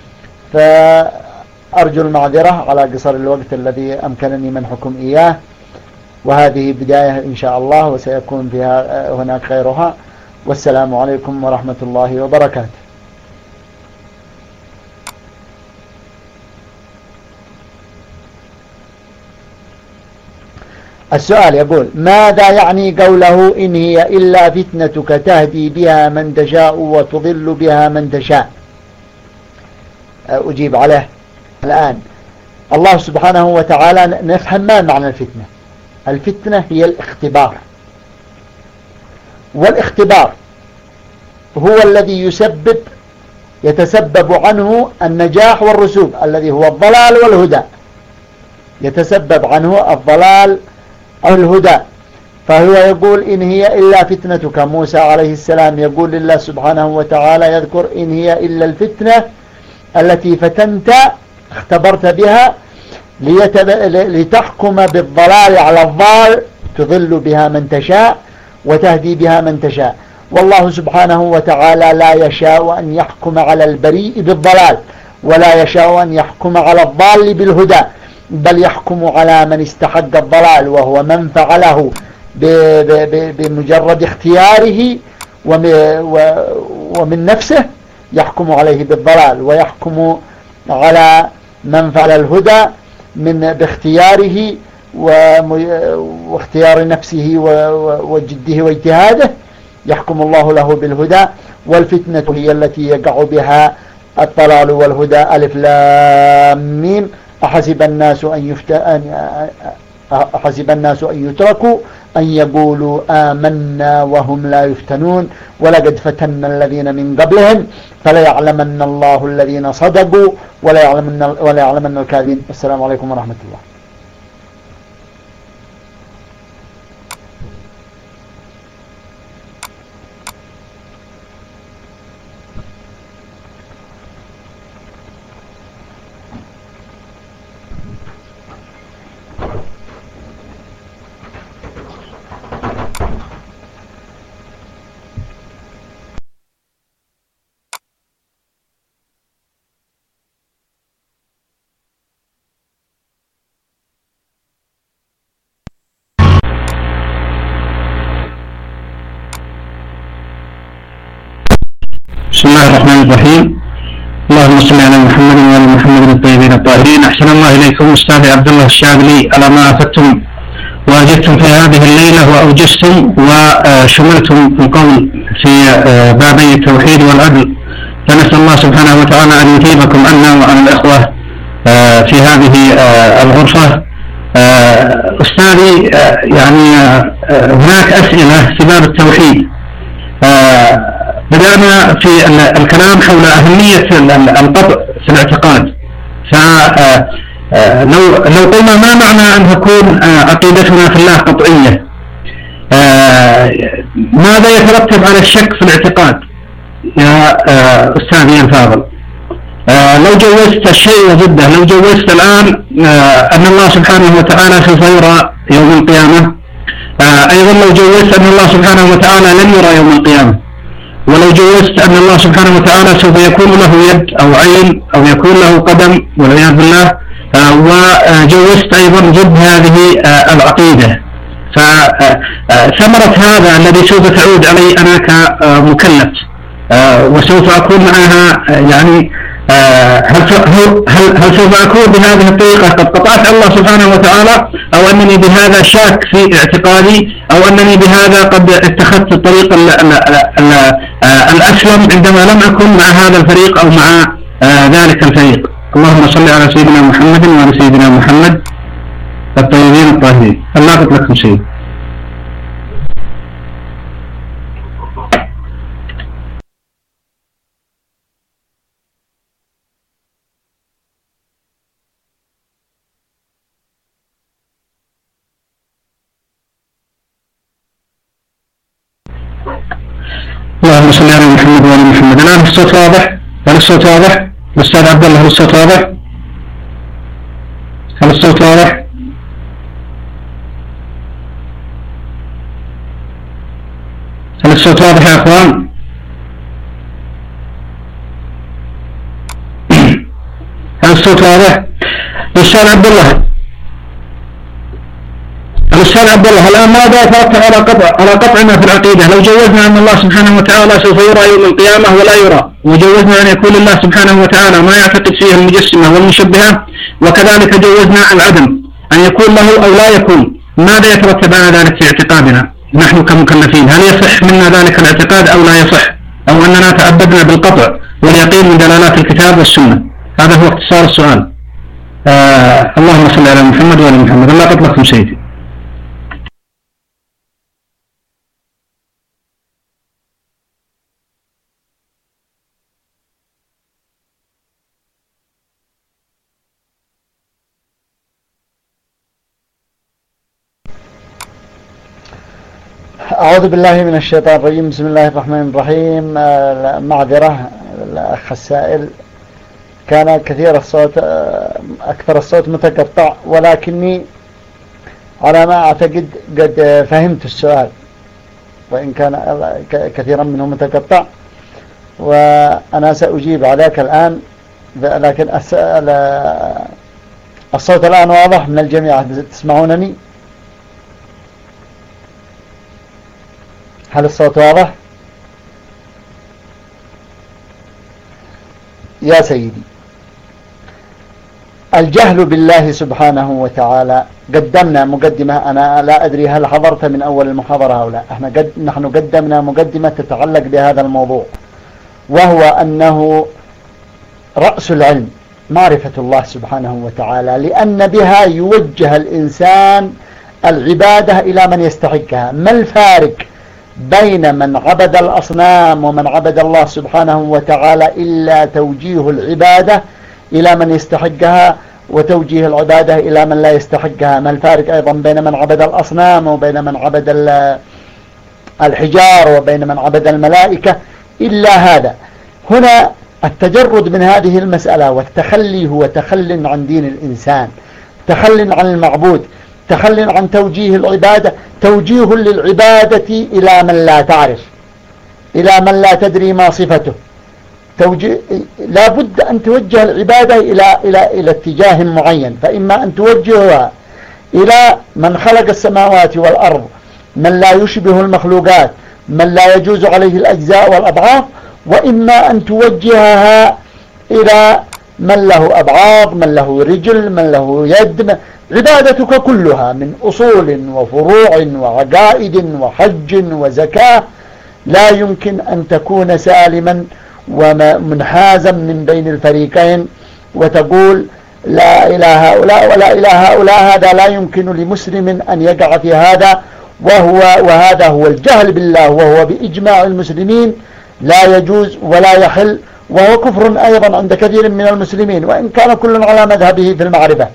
Speaker 1: فأرجو المعذرة على قصر الوقت الذي أمكنني منحكم إياه. وهذه بداية إن شاء الله، وسيكون فيها هناك غيرها. والسلام عليكم ورحمة الله وبركاته. السؤال يقول: ماذا يعني قوله إن هي إلا فتنتك تهدي بها من تشاء وتضل بها من تشاء؟ أجيب عليه الآن. الله سبحانه وتعالى نفهم ما معنى الفتنة. الفتنة هي الاختبار، والاختبار هو الذي يسبب يتسبب عنه النجاح والرسوب، الذي هو الضلال والهدى، يتسبب عنه الضلال أو الهدى. فهو يقول: إن هي إلا فتنتك. موسى عليه السلام يقول لله سبحانه وتعالى، يذكر: إن هي إلا الفتنة التي فتنت اختبرت بها ليتب... لتحكم بالضلال على الضال، تضل بها من تشاء وتهدي بها من تشاء. والله سبحانه وتعالى لا يشاء أن يحكم على البريء بالضلال، ولا يشاء أن يحكم على الضال بالهدى، بل يحكم على من استحق الضلال، وهو من فعله بمجرد اختياره ومن نفسه يحكم عليه بالضلال، ويحكم على من فعل الهدى من باختياره واختيار نفسه وجده واجتهاده، يحكم الله له بالهدى. والفتنة هي التي يقع بها الضلال والهدى. ألف لام ميم. أحسب الناس أن يفت... أحسب الناس أن يتركوا أن يقولوا آمنا وهم لا يفتنون ولقد فتنا الذين من قبلهم فليعلمن الله الذين صدقوا وليعلمن وليعلمن الكاذبين. السلام عليكم ورحمة الله.
Speaker 2: بسم الله الرحمن الرحيم. اللهم صل على محمد وعلى محمد الطيبين الطاهرين. أحسن الله إليكم أستاذ عبد الله الشاذلي على ما أفدتم وأجدتم في هذه الليلة وأوجزتم وشملتم القول في بابي التوحيد والعدل، فنسأل الله سبحانه وتعالى أن يثيبكم عنا وعن الإخوة في هذه الغرفة. أستاذي، يعني هناك أسئلة في باب التوحيد. بدأنا في الكلام حول أهمية القطع في الاعتقاد، فلو لو قلنا ما معنى أن تكون عقيدتنا في الله قطعية، ماذا يترتب على الشك في الاعتقاد يا أستاذي الفاضل؟ لو جوزت الشيء وضده، لو جوزت الآن أن الله سبحانه وتعالى سوف يرى يوم القيامة، أيضا لو جوزت أن الله سبحانه وتعالى لن يرى يوم القيامة، ولو جوزت أن الله سبحانه وتعالى سوف يكون له يد أو عين أو يكون له قدم والعياذ بالله، وجوزت أيضا ضد هذه العقيدة، فثمرة هذا الذي سوف تعود علي أنا كمكلف وسوف أكون معها، يعني هل هل هل سوف أكون بهذه الطريقة قد قطعت الله سبحانه وتعالى، أو أنني بهذا شاك في اعتقادي، أو أنني بهذا قد اتخذت الطريق الأسلم عندما لم أكن مع هذا الفريق أو مع ذلك الفريق. اللهم صل على سيدنا محمد وعلى سيدنا محمد الطيبين الطاهرين. الله قلت لكم شيء. اللهم صل على محمد وعلى محمد. الآن الصوت واضح؟ هل الصوت واضح؟ الأستاذ عبد الله، هل الصوت واضح؟ هل الصوت واضح؟ هل الصوت واضح يا أخوان؟ هل الصوت واضح؟ الأستاذ عبد الله، الأستاذ عبد الله، الآن ماذا يترتب على قطع على قطعنا في العقيدة لو جوزنا أن الله سبحانه وتعالى سوف يرى يوم القيامة ولا يرى، وجوزنا أن يكون الله سبحانه وتعالى ما يعتقد فيه المجسمة والمشبهة، وكذلك جوزنا العدم أن يكون له أو لا يكون، ماذا يترتب على ذلك في اعتقادنا نحن كمكلفين؟ هل يصح منا ذلك الاعتقاد أو لا يصح، أو أننا تعبدنا بالقطع واليقين من دلالات الكتاب والسنة؟ هذا هو اختصار السؤال. آه اللهم صل على محمد وعلى محمد. الله قد لكم سيدي.
Speaker 1: أعوذ بالله من الشيطان الرجيم. بسم الله الرحمن الرحيم. معذرة الأخ السائل، كان كثير الصوت أكثر الصوت متقطع، ولكني على ما أعتقد قد فهمت السؤال، وإن كان كثيرا منه متقطع، وأنا سأجيب عليك الآن، لكن الصوت الآن واضح من الجميع. تسمعونني؟ هل الصوت واضح؟ يا سيدي، الجهل بالله سبحانه وتعالى، قدمنا مقدمة، أنا لا أدري هل حضرت من أول المحاضرة أو لا، احنا قد نحن قدمنا مقدمة تتعلق بهذا الموضوع، وهو أنه رأس العلم معرفة الله سبحانه وتعالى، لأن بها يوجه الإنسان العبادة إلى من يستحقها. ما الفارق بين من عبد الأصنام ومن عبد الله سبحانه وتعالى إلا توجيه العبادة إلى من يستحقها وتوجيه العبادة إلى من لا يستحقها؟ ما الفارق أيضا بين من عبد الأصنام وبين من عبد الحجار وبين من عبد الملائكة إلا هذا؟ هنا التجرد من هذه المسألة والتخلي هو تخل عن دين الإنسان، تخل عن المعبود، تخل عن توجيه العبادة، توجيه للعبادة إلى من لا تعرف، إلى من لا تدري ما صفته. توجيه لا بد أن توجه العبادة إلى إلى إلى اتجاه معين، فإما أن توجهها إلى من خلق السماوات والأرض، من لا يشبه المخلوقات، من لا يجوز عليه الأجزاء والأضعاف، وإما أن توجهها إلى من له أبعاض، من له رجل، من له يد. عبادتك كلها من أصول وفروع وعقائد وحج وزكاة لا يمكن أن تكون سالما ومنحازا من بين الفريقين وتقول لا إله هؤلاء ولا إله هؤلاء. هذا لا يمكن لمسلم أن يقع في هذا، وهو وهذا هو الجهل بالله، وهو بإجماع المسلمين لا يجوز ولا يحل، وهو كفر أيضا عند كثير من المسلمين، وإن كان كل على مذهبه في المعرفة.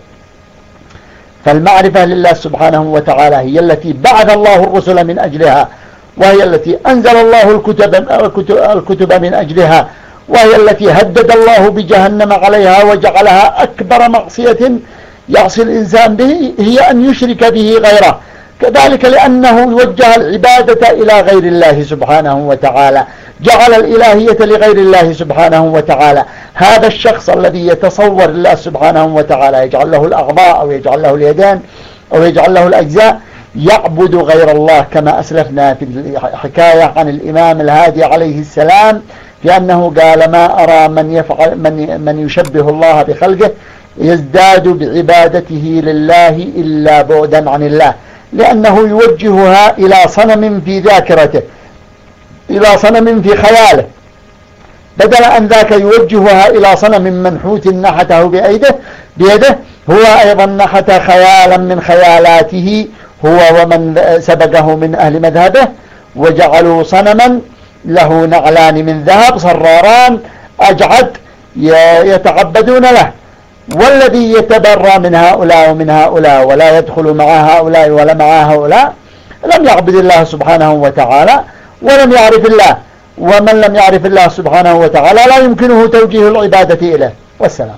Speaker 1: فالمعرفة لله سبحانه وتعالى هي التي بعث الله الرسل من أجلها، وهي التي أنزل الله الكتب, الكتب من أجلها، وهي التي هدد الله بجهنم عليها وجعلها أكبر معصية يعصي الإنسان به هي أن يشرك به غيره. كذلك لأنه وجه العبادة إلى غير الله سبحانه وتعالى، جعل الإلهية لغير الله سبحانه وتعالى. هذا الشخص الذي يتصور الله سبحانه وتعالى يجعل له الأعضاء أو يجعل له اليدين أو يجعل له الأجزاء، يعبد غير الله، كما أسلفنا في الحكاية عن الإمام الهادي عليه السلام في أنه قال ما أرى من, يفعل من, من يشبه الله بخلقه يزداد بعبادته لله إلا بعدا عن الله، لأنه يوجهها إلى صنم في ذاكرته، إلى صنم في خياله، بدل أن ذاك يوجهها إلى صنم منحوت نحته بأيده بيده، هو أيضا نحت خيالا من خيالاته هو ومن سبقه من أهل مذهبه، وجعلوا صنما له نعلان من ذهب صراران أجعد يتعبدون له. والذي يتبرى من هؤلاء ومن هؤلاء ولا يدخل مع هؤلاء ولا مع هؤلاء لم يعبد الله سبحانه وتعالى ولم يعرف الله، ومن لم يعرف الله سبحانه وتعالى لا يمكنه توجيه العبادة إليه. والسلام.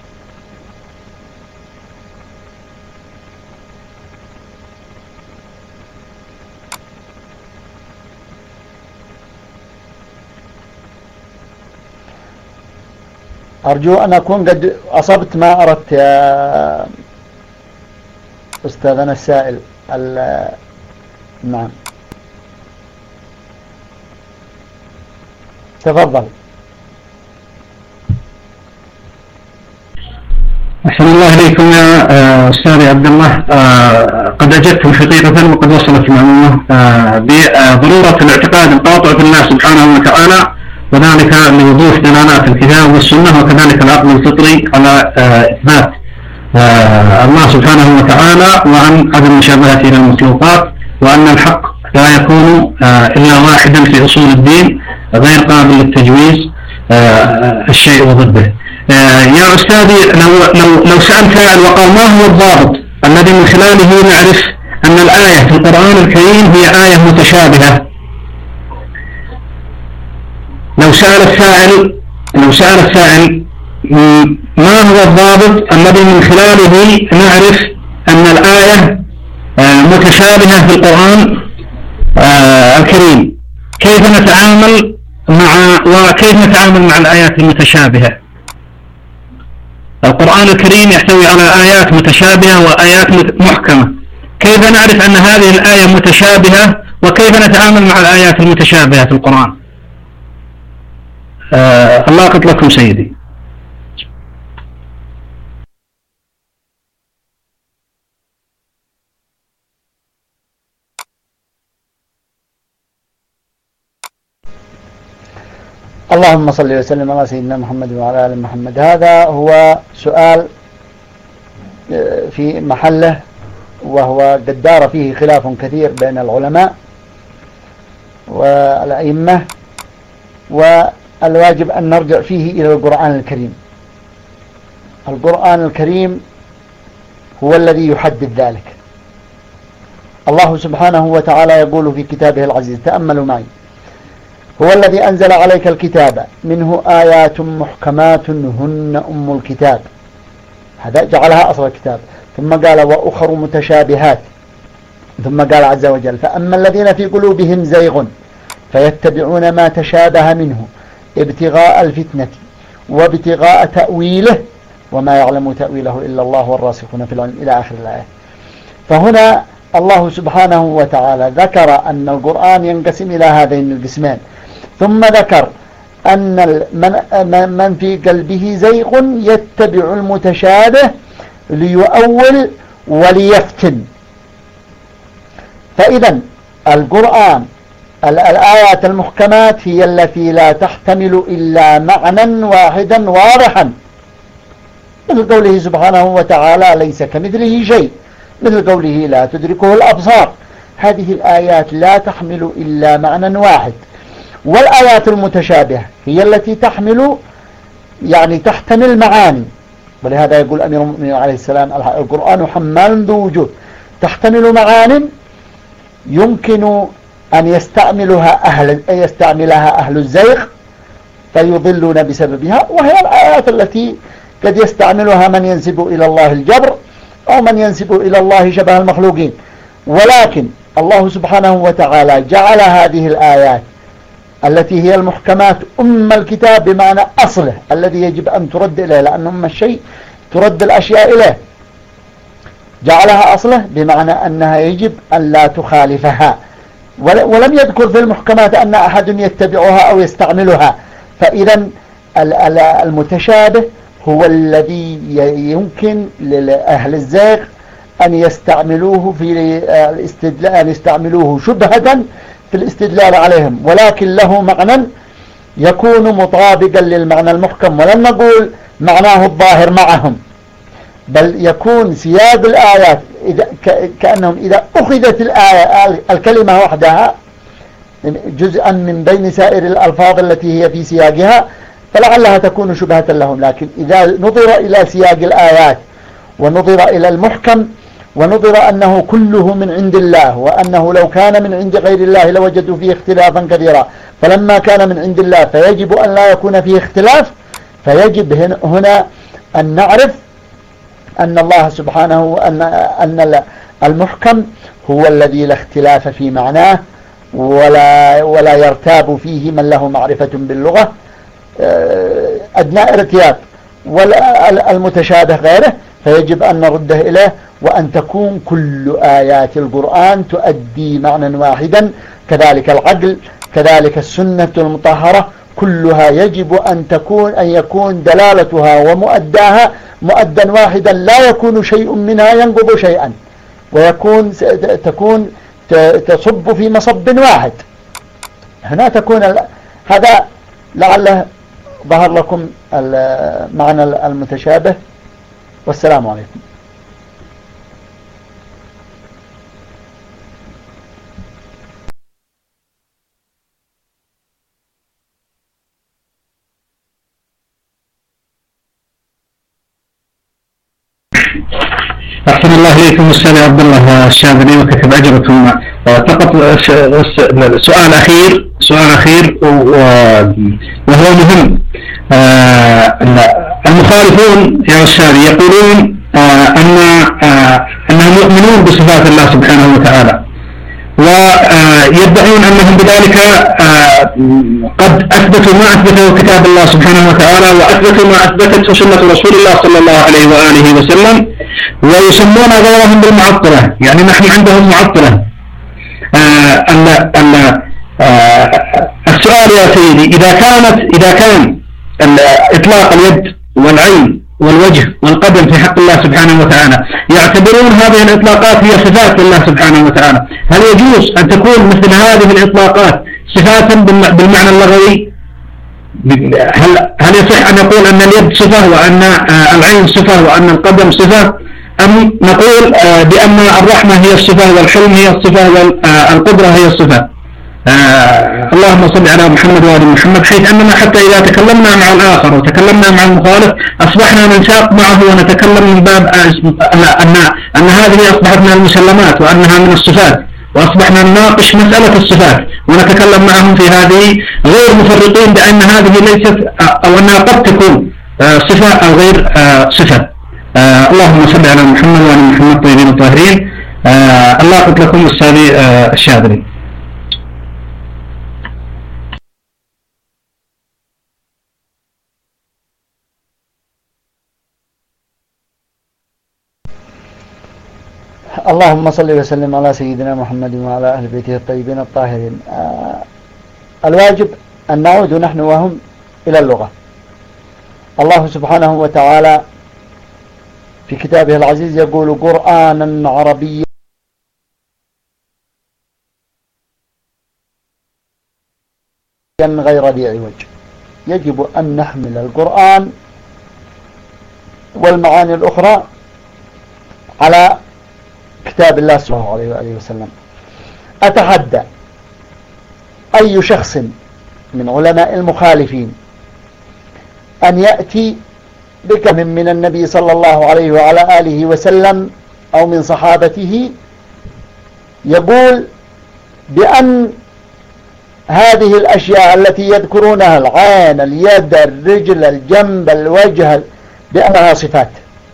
Speaker 1: أرجو أن أكون قد أصبت ما أردت يا أستاذنا السائل. نعم تفضل.
Speaker 2: أحسن الله إليكم يا أستاذ عبد الله. قد أجبتم حقيقة وقد وصلت المعلومة بضرورة الاعتقاد القاطع في الله سبحانه وتعالى، وذلك لوضوح دلالات الكتاب والسنة، وكذلك العقل الفطري على إثبات الله سبحانه وتعالى وعن عدم مشابهته للمخلوقات، وأن الحق لا يكون إلا واحدا في أصول الدين غير قابل للتجويز الشيء وضده. يا أستاذي لو, لو, لو سأل سائل وقال ما هو الضابط الذي من خلاله نعرف أن الآية في القرآن الكريم هي آية متشابهة؟ لو سأل السائل لو سأل السائل ما هو الضابط الذي من خلاله نعرف أن الآية متشابهة في القرآن الكريم، كيف نتعامل مع وكيف نتعامل مع الآيات المتشابهة؟ القرآن الكريم يحتوي على آيات متشابهة وآيات محكمة، كيف نعرف أن هذه الآية متشابهة وكيف نتعامل مع الآيات المتشابهة في القرآن؟ آه الله قد لكم سيدي.
Speaker 1: اللهم صل وسلم على سيدنا محمد وعلى آل محمد. هذا هو سؤال في محله، وهو قد دار فيه خلاف كثير بين العلماء والأئمة، والواجب أن نرجع فيه إلى القرآن الكريم. القرآن الكريم هو الذي يحدد ذلك. الله سبحانه وتعالى يقول في كتابه العزيز، تأملوا معي: هو الذي أنزل عليك الكتاب منه آيات محكمات هن أم الكتاب، هذا جعلها أصل الكتاب. ثم قال: وأخر متشابهات. ثم قال عز وجل: فأما الذين في قلوبهم زيغ فيتبعون ما تشابه منه ابتغاء الفتنة وابتغاء تأويله وما يعلم تأويله إلا الله والراسخون في العلم، إلى آخر الآية. فهنا الله سبحانه وتعالى ذكر أن القرآن ينقسم إلى هذين القسمين، ثم ذكر أن من, من في قلبه زيغ يتبع المتشابه ليؤول وليفتن. فإذا القرآن الآيات المحكمات هي التي لا تحتمل إلا معنى واحدا واضحا، مثل قوله سبحانه وتعالى: ليس كمثله شيء، مثل قوله: لا تدركه الأبصار. هذه الآيات لا تحمل إلا معنى واحد. والآيات المتشابهة هي التي تحمل يعني تحتمل معاني، ولهذا يقول أمير المؤمنين عليه السلام: القرآن حمال ذو وجوه، تحتمل معان يمكن أن يستعملها أهل يستعملها أهل الزيغ فيضلون بسببها، وهي الآيات التي قد يستعملها من ينسب إلى الله الجبر أو من ينسب إلى الله شبه المخلوقين. ولكن الله سبحانه وتعالى جعل هذه الآيات التي هي المحكمات أم الكتاب، بمعنى أصله الذي يجب أن ترد إليه، لأن أم الشيء ترد الأشياء إليه. جعلها أصله بمعنى أنها يجب أن لا تخالفها، ولم يذكر في المحكمات أن أحد يتبعها أو يستعملها. فإذا المتشابه هو الذي يمكن لأهل الزيغ أن يستعملوه في الاستدلال، أن يستعملوه شبهة في الاستدلال عليهم، ولكن له معنى يكون مطابقا للمعنى المحكم، ولن نقول معناه الظاهر معهم، بل يكون سياق الآيات إذا كأنهم إذا أخذت الآية الكلمة وحدها جزءا من بين سائر الألفاظ التي هي في سياقها فلعلها تكون شبهة لهم. لكن إذا نظر إلى سياق الآيات ونظر إلى المحكم ونظر أنه كله من عند الله، وأنه لو كان من عند غير الله لوجدوا فيه اختلافا كثيرا، فلما كان من عند الله فيجب أن لا يكون فيه اختلاف، فيجب هنا أن نعرف أن الله سبحانه أن أن المحكم هو الذي لا اختلاف في معناه ولا ولا يرتاب فيه من له معرفة باللغة أدنى ارتياب، والمتشابه غيره فيجب أن نرده إليه، وأن تكون كل آيات القرآن تؤدي معنى واحدا. كذلك العقل، كذلك السنة المطهرة، كلها يجب أن تكون أن يكون دلالتها ومؤداها مؤدا واحدا، لا يكون شيء منها ينقض شيئا، ويكون تكون تصب في مصب واحد. هنا تكون هذا لعله ظهر لكم معنى المتشابه. والسلام عليكم.
Speaker 2: أحسن الله إليكم أستاذ عبد الله الشاذلي وكتب أجركم. فقط سؤال أخير سؤال أخير وهو مهم. المخالفون يا أستاذ يقولون أن أنهم يؤمنون بصفات الله سبحانه وتعالى، ويدعون أنهم بذلك قد أثبتوا ما أثبته كتاب الله سبحانه وتعالى، وأثبتوا ما أثبتته سنة رسول الله صلى الله عليه وآله وسلم، ويسمون غيرهم بالمعطلة. يعني نحن عندهم معطلة. السؤال يا سيدي، إذا كانت إذا كان إطلاق اليد والعين والوجه والقدم في حق الله سبحانه وتعالى يعتبرون هذه الإطلاقات هي صفات لله سبحانه وتعالى، هل يجوز أن تكون مثل هذه الإطلاقات صفات بالمعنى اللغوي؟ هل هل يصح أن نقول أن اليد صفة وأن العين صفة وأن القدم صفة، أم نقول بأن الرحمة هي الصفة والحلم هي الصفة والقدرة هي الصفة؟ آه اللهم صل على محمد وآل محمد، حيث أننا حتى إذا تكلمنا مع الآخر وتكلمنا مع المخالف أصبحنا ننساق معه ونتكلم من باب أن, أن, أن هذه أصبحت من المسلمات وأنها من الصفات، وأصبحنا نناقش مسألة الصفات ونتكلم معهم في هذه غير مفرطين بأن هذه ليست أو أنها قد تكون صفة أو غير صفة. آه اللهم صل على محمد وآل محمد طيبين الطاهرين. آه الله قلت لكم السادي آه الشاذلي.
Speaker 1: اللهم صل وسلم على سيدنا محمد وعلى أهل بيته الطيبين الطاهرين. آه الواجب أن نعود نحن وهم إلى اللغة. الله سبحانه وتعالى في كتابه العزيز يقول قرآنا عربيا غير ذي عوج. يجب أن نحمل القرآن والمعاني الأخرى على كتاب الله صلى الله عليه وآله وسلم. أتحدى أي شخص من علماء المخالفين أن يأتي بكلام من النبي صلى الله عليه وعلى آله وسلم أو من صحابته يقول بأن هذه الأشياء التي يذكرونها العين اليد الرجل الجنب الوجه بأنها صفات،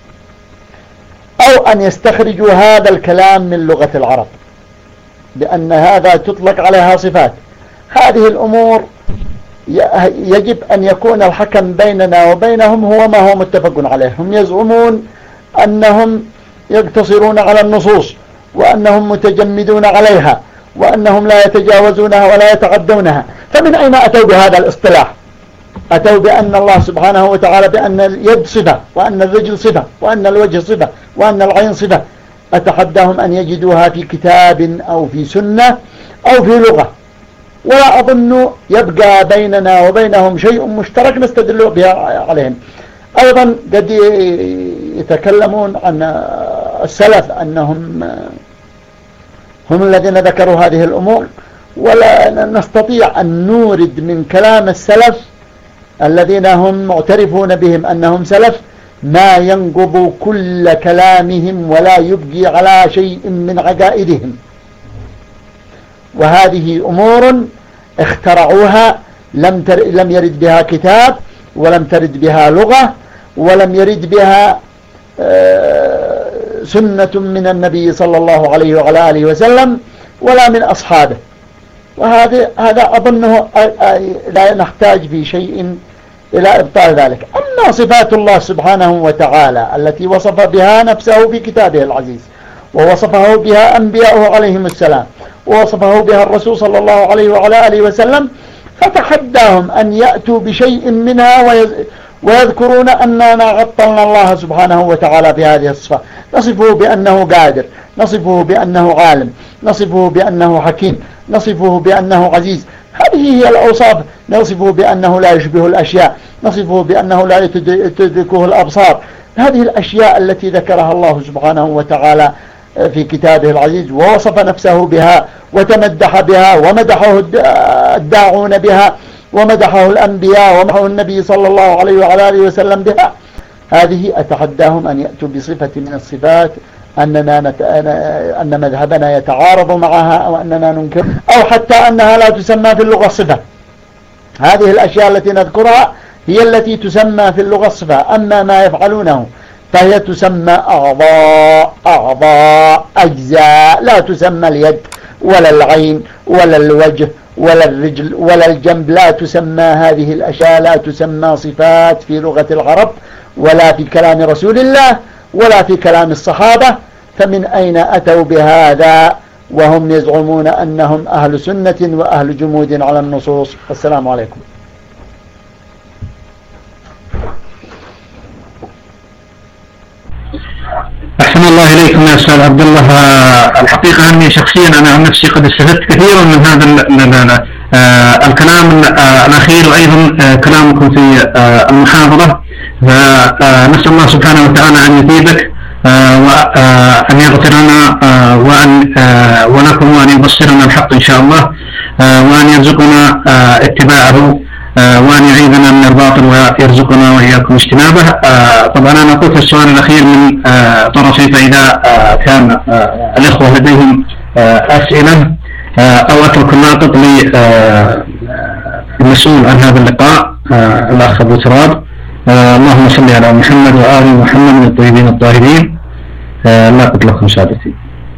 Speaker 1: أو أن يستخرجوا هذا الكلام من لغة العرب بأن هذا تطلق عليها صفات. هذه الأمور يجب أن يكون الحكم بيننا وبينهم هو ما هو متفق عليه. هم يزعمون أنهم يقتصرون على النصوص وأنهم متجمدون عليها وأنهم لا يتجاوزونها ولا يتعدونها، فمن أين أتوا بهذا الاصطلاح؟ أتوا بأن الله سبحانه وتعالى بأن اليد صفة وأن الرجل صفة وأن الوجه صفة وأن العين صفة. أتحداهم أن يجدوها في كتاب أو في سنة أو في لغة، ولا أظن يبقى بيننا وبينهم شيء مشترك نستدل بها عليهم. أيضا قد يتكلمون عن السلف أنهم هم الذين ذكروا هذه الأمور، ولا نستطيع أن نورد من كلام السلف الذين هم معترفون بهم أنهم سلف ما ينقض كل كلامهم ولا يبقي على شيء من عقائدهم. وهذه أمور اخترعوها لم تر... لم يرد بها كتاب ولم ترد بها لغة ولم يرد بها آه سنة من النبي صلى الله عليه وعلى آله وسلم ولا من أصحابه. وهذا هذا أظنه لا نحتاج في شيء إلى إبطال ذلك. أما صفات الله سبحانه وتعالى التي وصف بها نفسه في كتابه العزيز ووصفه بها أنبياؤه عليهم السلام ووصفه بها الرسول صلى الله عليه وعلى آله وسلم، فتحداهم أن يأتوا بشيء منها ويذكرون أننا عطلنا الله سبحانه وتعالى بهذه الصفة. نصفه بأنه قادر، نصفه بأنه عالم، نصفه بأنه حكيم، نصفه بأنه عزيز. هذه هي الأوصاف. نصفه بأنه لا يشبه الأشياء، نصفه بأنه لا تدركه الأبصار. هذه الأشياء التي ذكرها الله سبحانه وتعالى في كتابه العزيز ووصف نفسه بها وتمدح بها ومدحه الداعون بها ومدحه الأنبياء ومدحه النبي صلى الله عليه وعلى آله وسلم بها. هذه أتحداهم أن يأتوا بصفة من الصفات أننا نت... أن مذهبنا يتعارض معها أو أننا ننكر أو حتى أنها لا تسمى في اللغة صفة. هذه الأشياء التي نذكرها هي التي تسمى في اللغة صفة، أما ما يفعلونه فهي تسمى أعضاء أعضاء أجزاء، لا تسمى اليد ولا العين ولا الوجه ولا الرجل ولا الجنب، لا تسمى هذه الأشياء، لا تسمى صفات في لغة العرب ولا في كلام رسول الله ولا في كلام الصحابة. فمن أين أتوا بهذا وهم يزعمون أنهم أهل سنة وأهل جمود على النصوص؟ السلام عليكم.
Speaker 2: أحسن الله إليكم يا أستاذ عبد الله. الحقيقة أني شخصيا أنا عن نفسي قد استفدت كثيرا من هذا الكلام الأخير وأيضا كلامكم في المحاضرة، فنسأل الله سبحانه وتعالى أن يثيبك وأن يغفر لنا وأن ولكم وأن يبصرنا الحق إن شاء الله، وأن يرزقنا اتباعه، وأن يعيذنا من الباطل ويرزقنا وإياكم اجتنابه. طبعا أنا قلت السؤال الأخير من طرفي، فإذا كان الإخوة لديهم أسئلة أو أترك الناطق للمسؤول عن هذا اللقاء الأخ أبو تراب. اللهم صل على محمد وآل محمد من الطيبين الطاهرين. لا قلت لكم سادتي.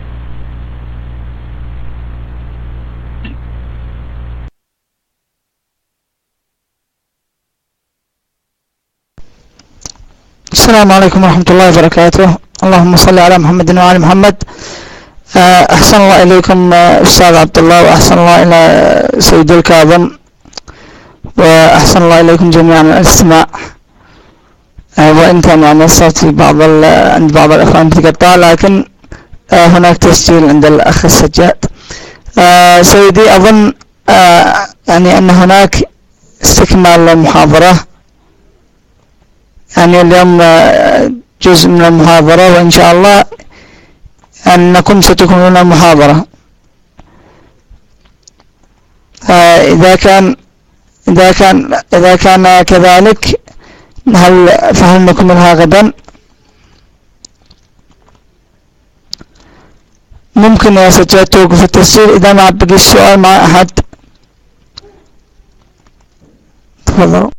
Speaker 3: السلام عليكم ورحمة الله وبركاته. اللهم صل على محمد وآل محمد. أحسن الله إليكم أستاذ عبد الله، وأحسن الله إلى سيد الكاظم، وأحسن الله إليكم جميعا الاستماع. وإن كان يعني الصوت في بعض عند بعض الإخوان تقطع، لكن هناك تسجيل عند الأخ السجاد. سيدي أظن يعني أن هناك استكمال للمحاضرة، يعني اليوم جزء من المحاضرة، وإن شاء الله أنكم ستكونون محاضرة. إذا كان إذا كان إذا كان كذلك، هل فهل نكملها غدا؟ ممكن يا سجاد توقف التسجيل إذا ما بقي السؤال مع أحد. تفضلوا.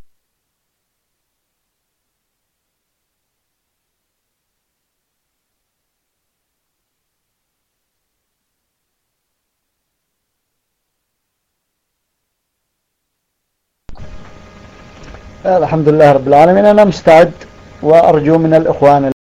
Speaker 1: الحمد لله رب العالمين. أنا مستعد، وأرجو من الإخوان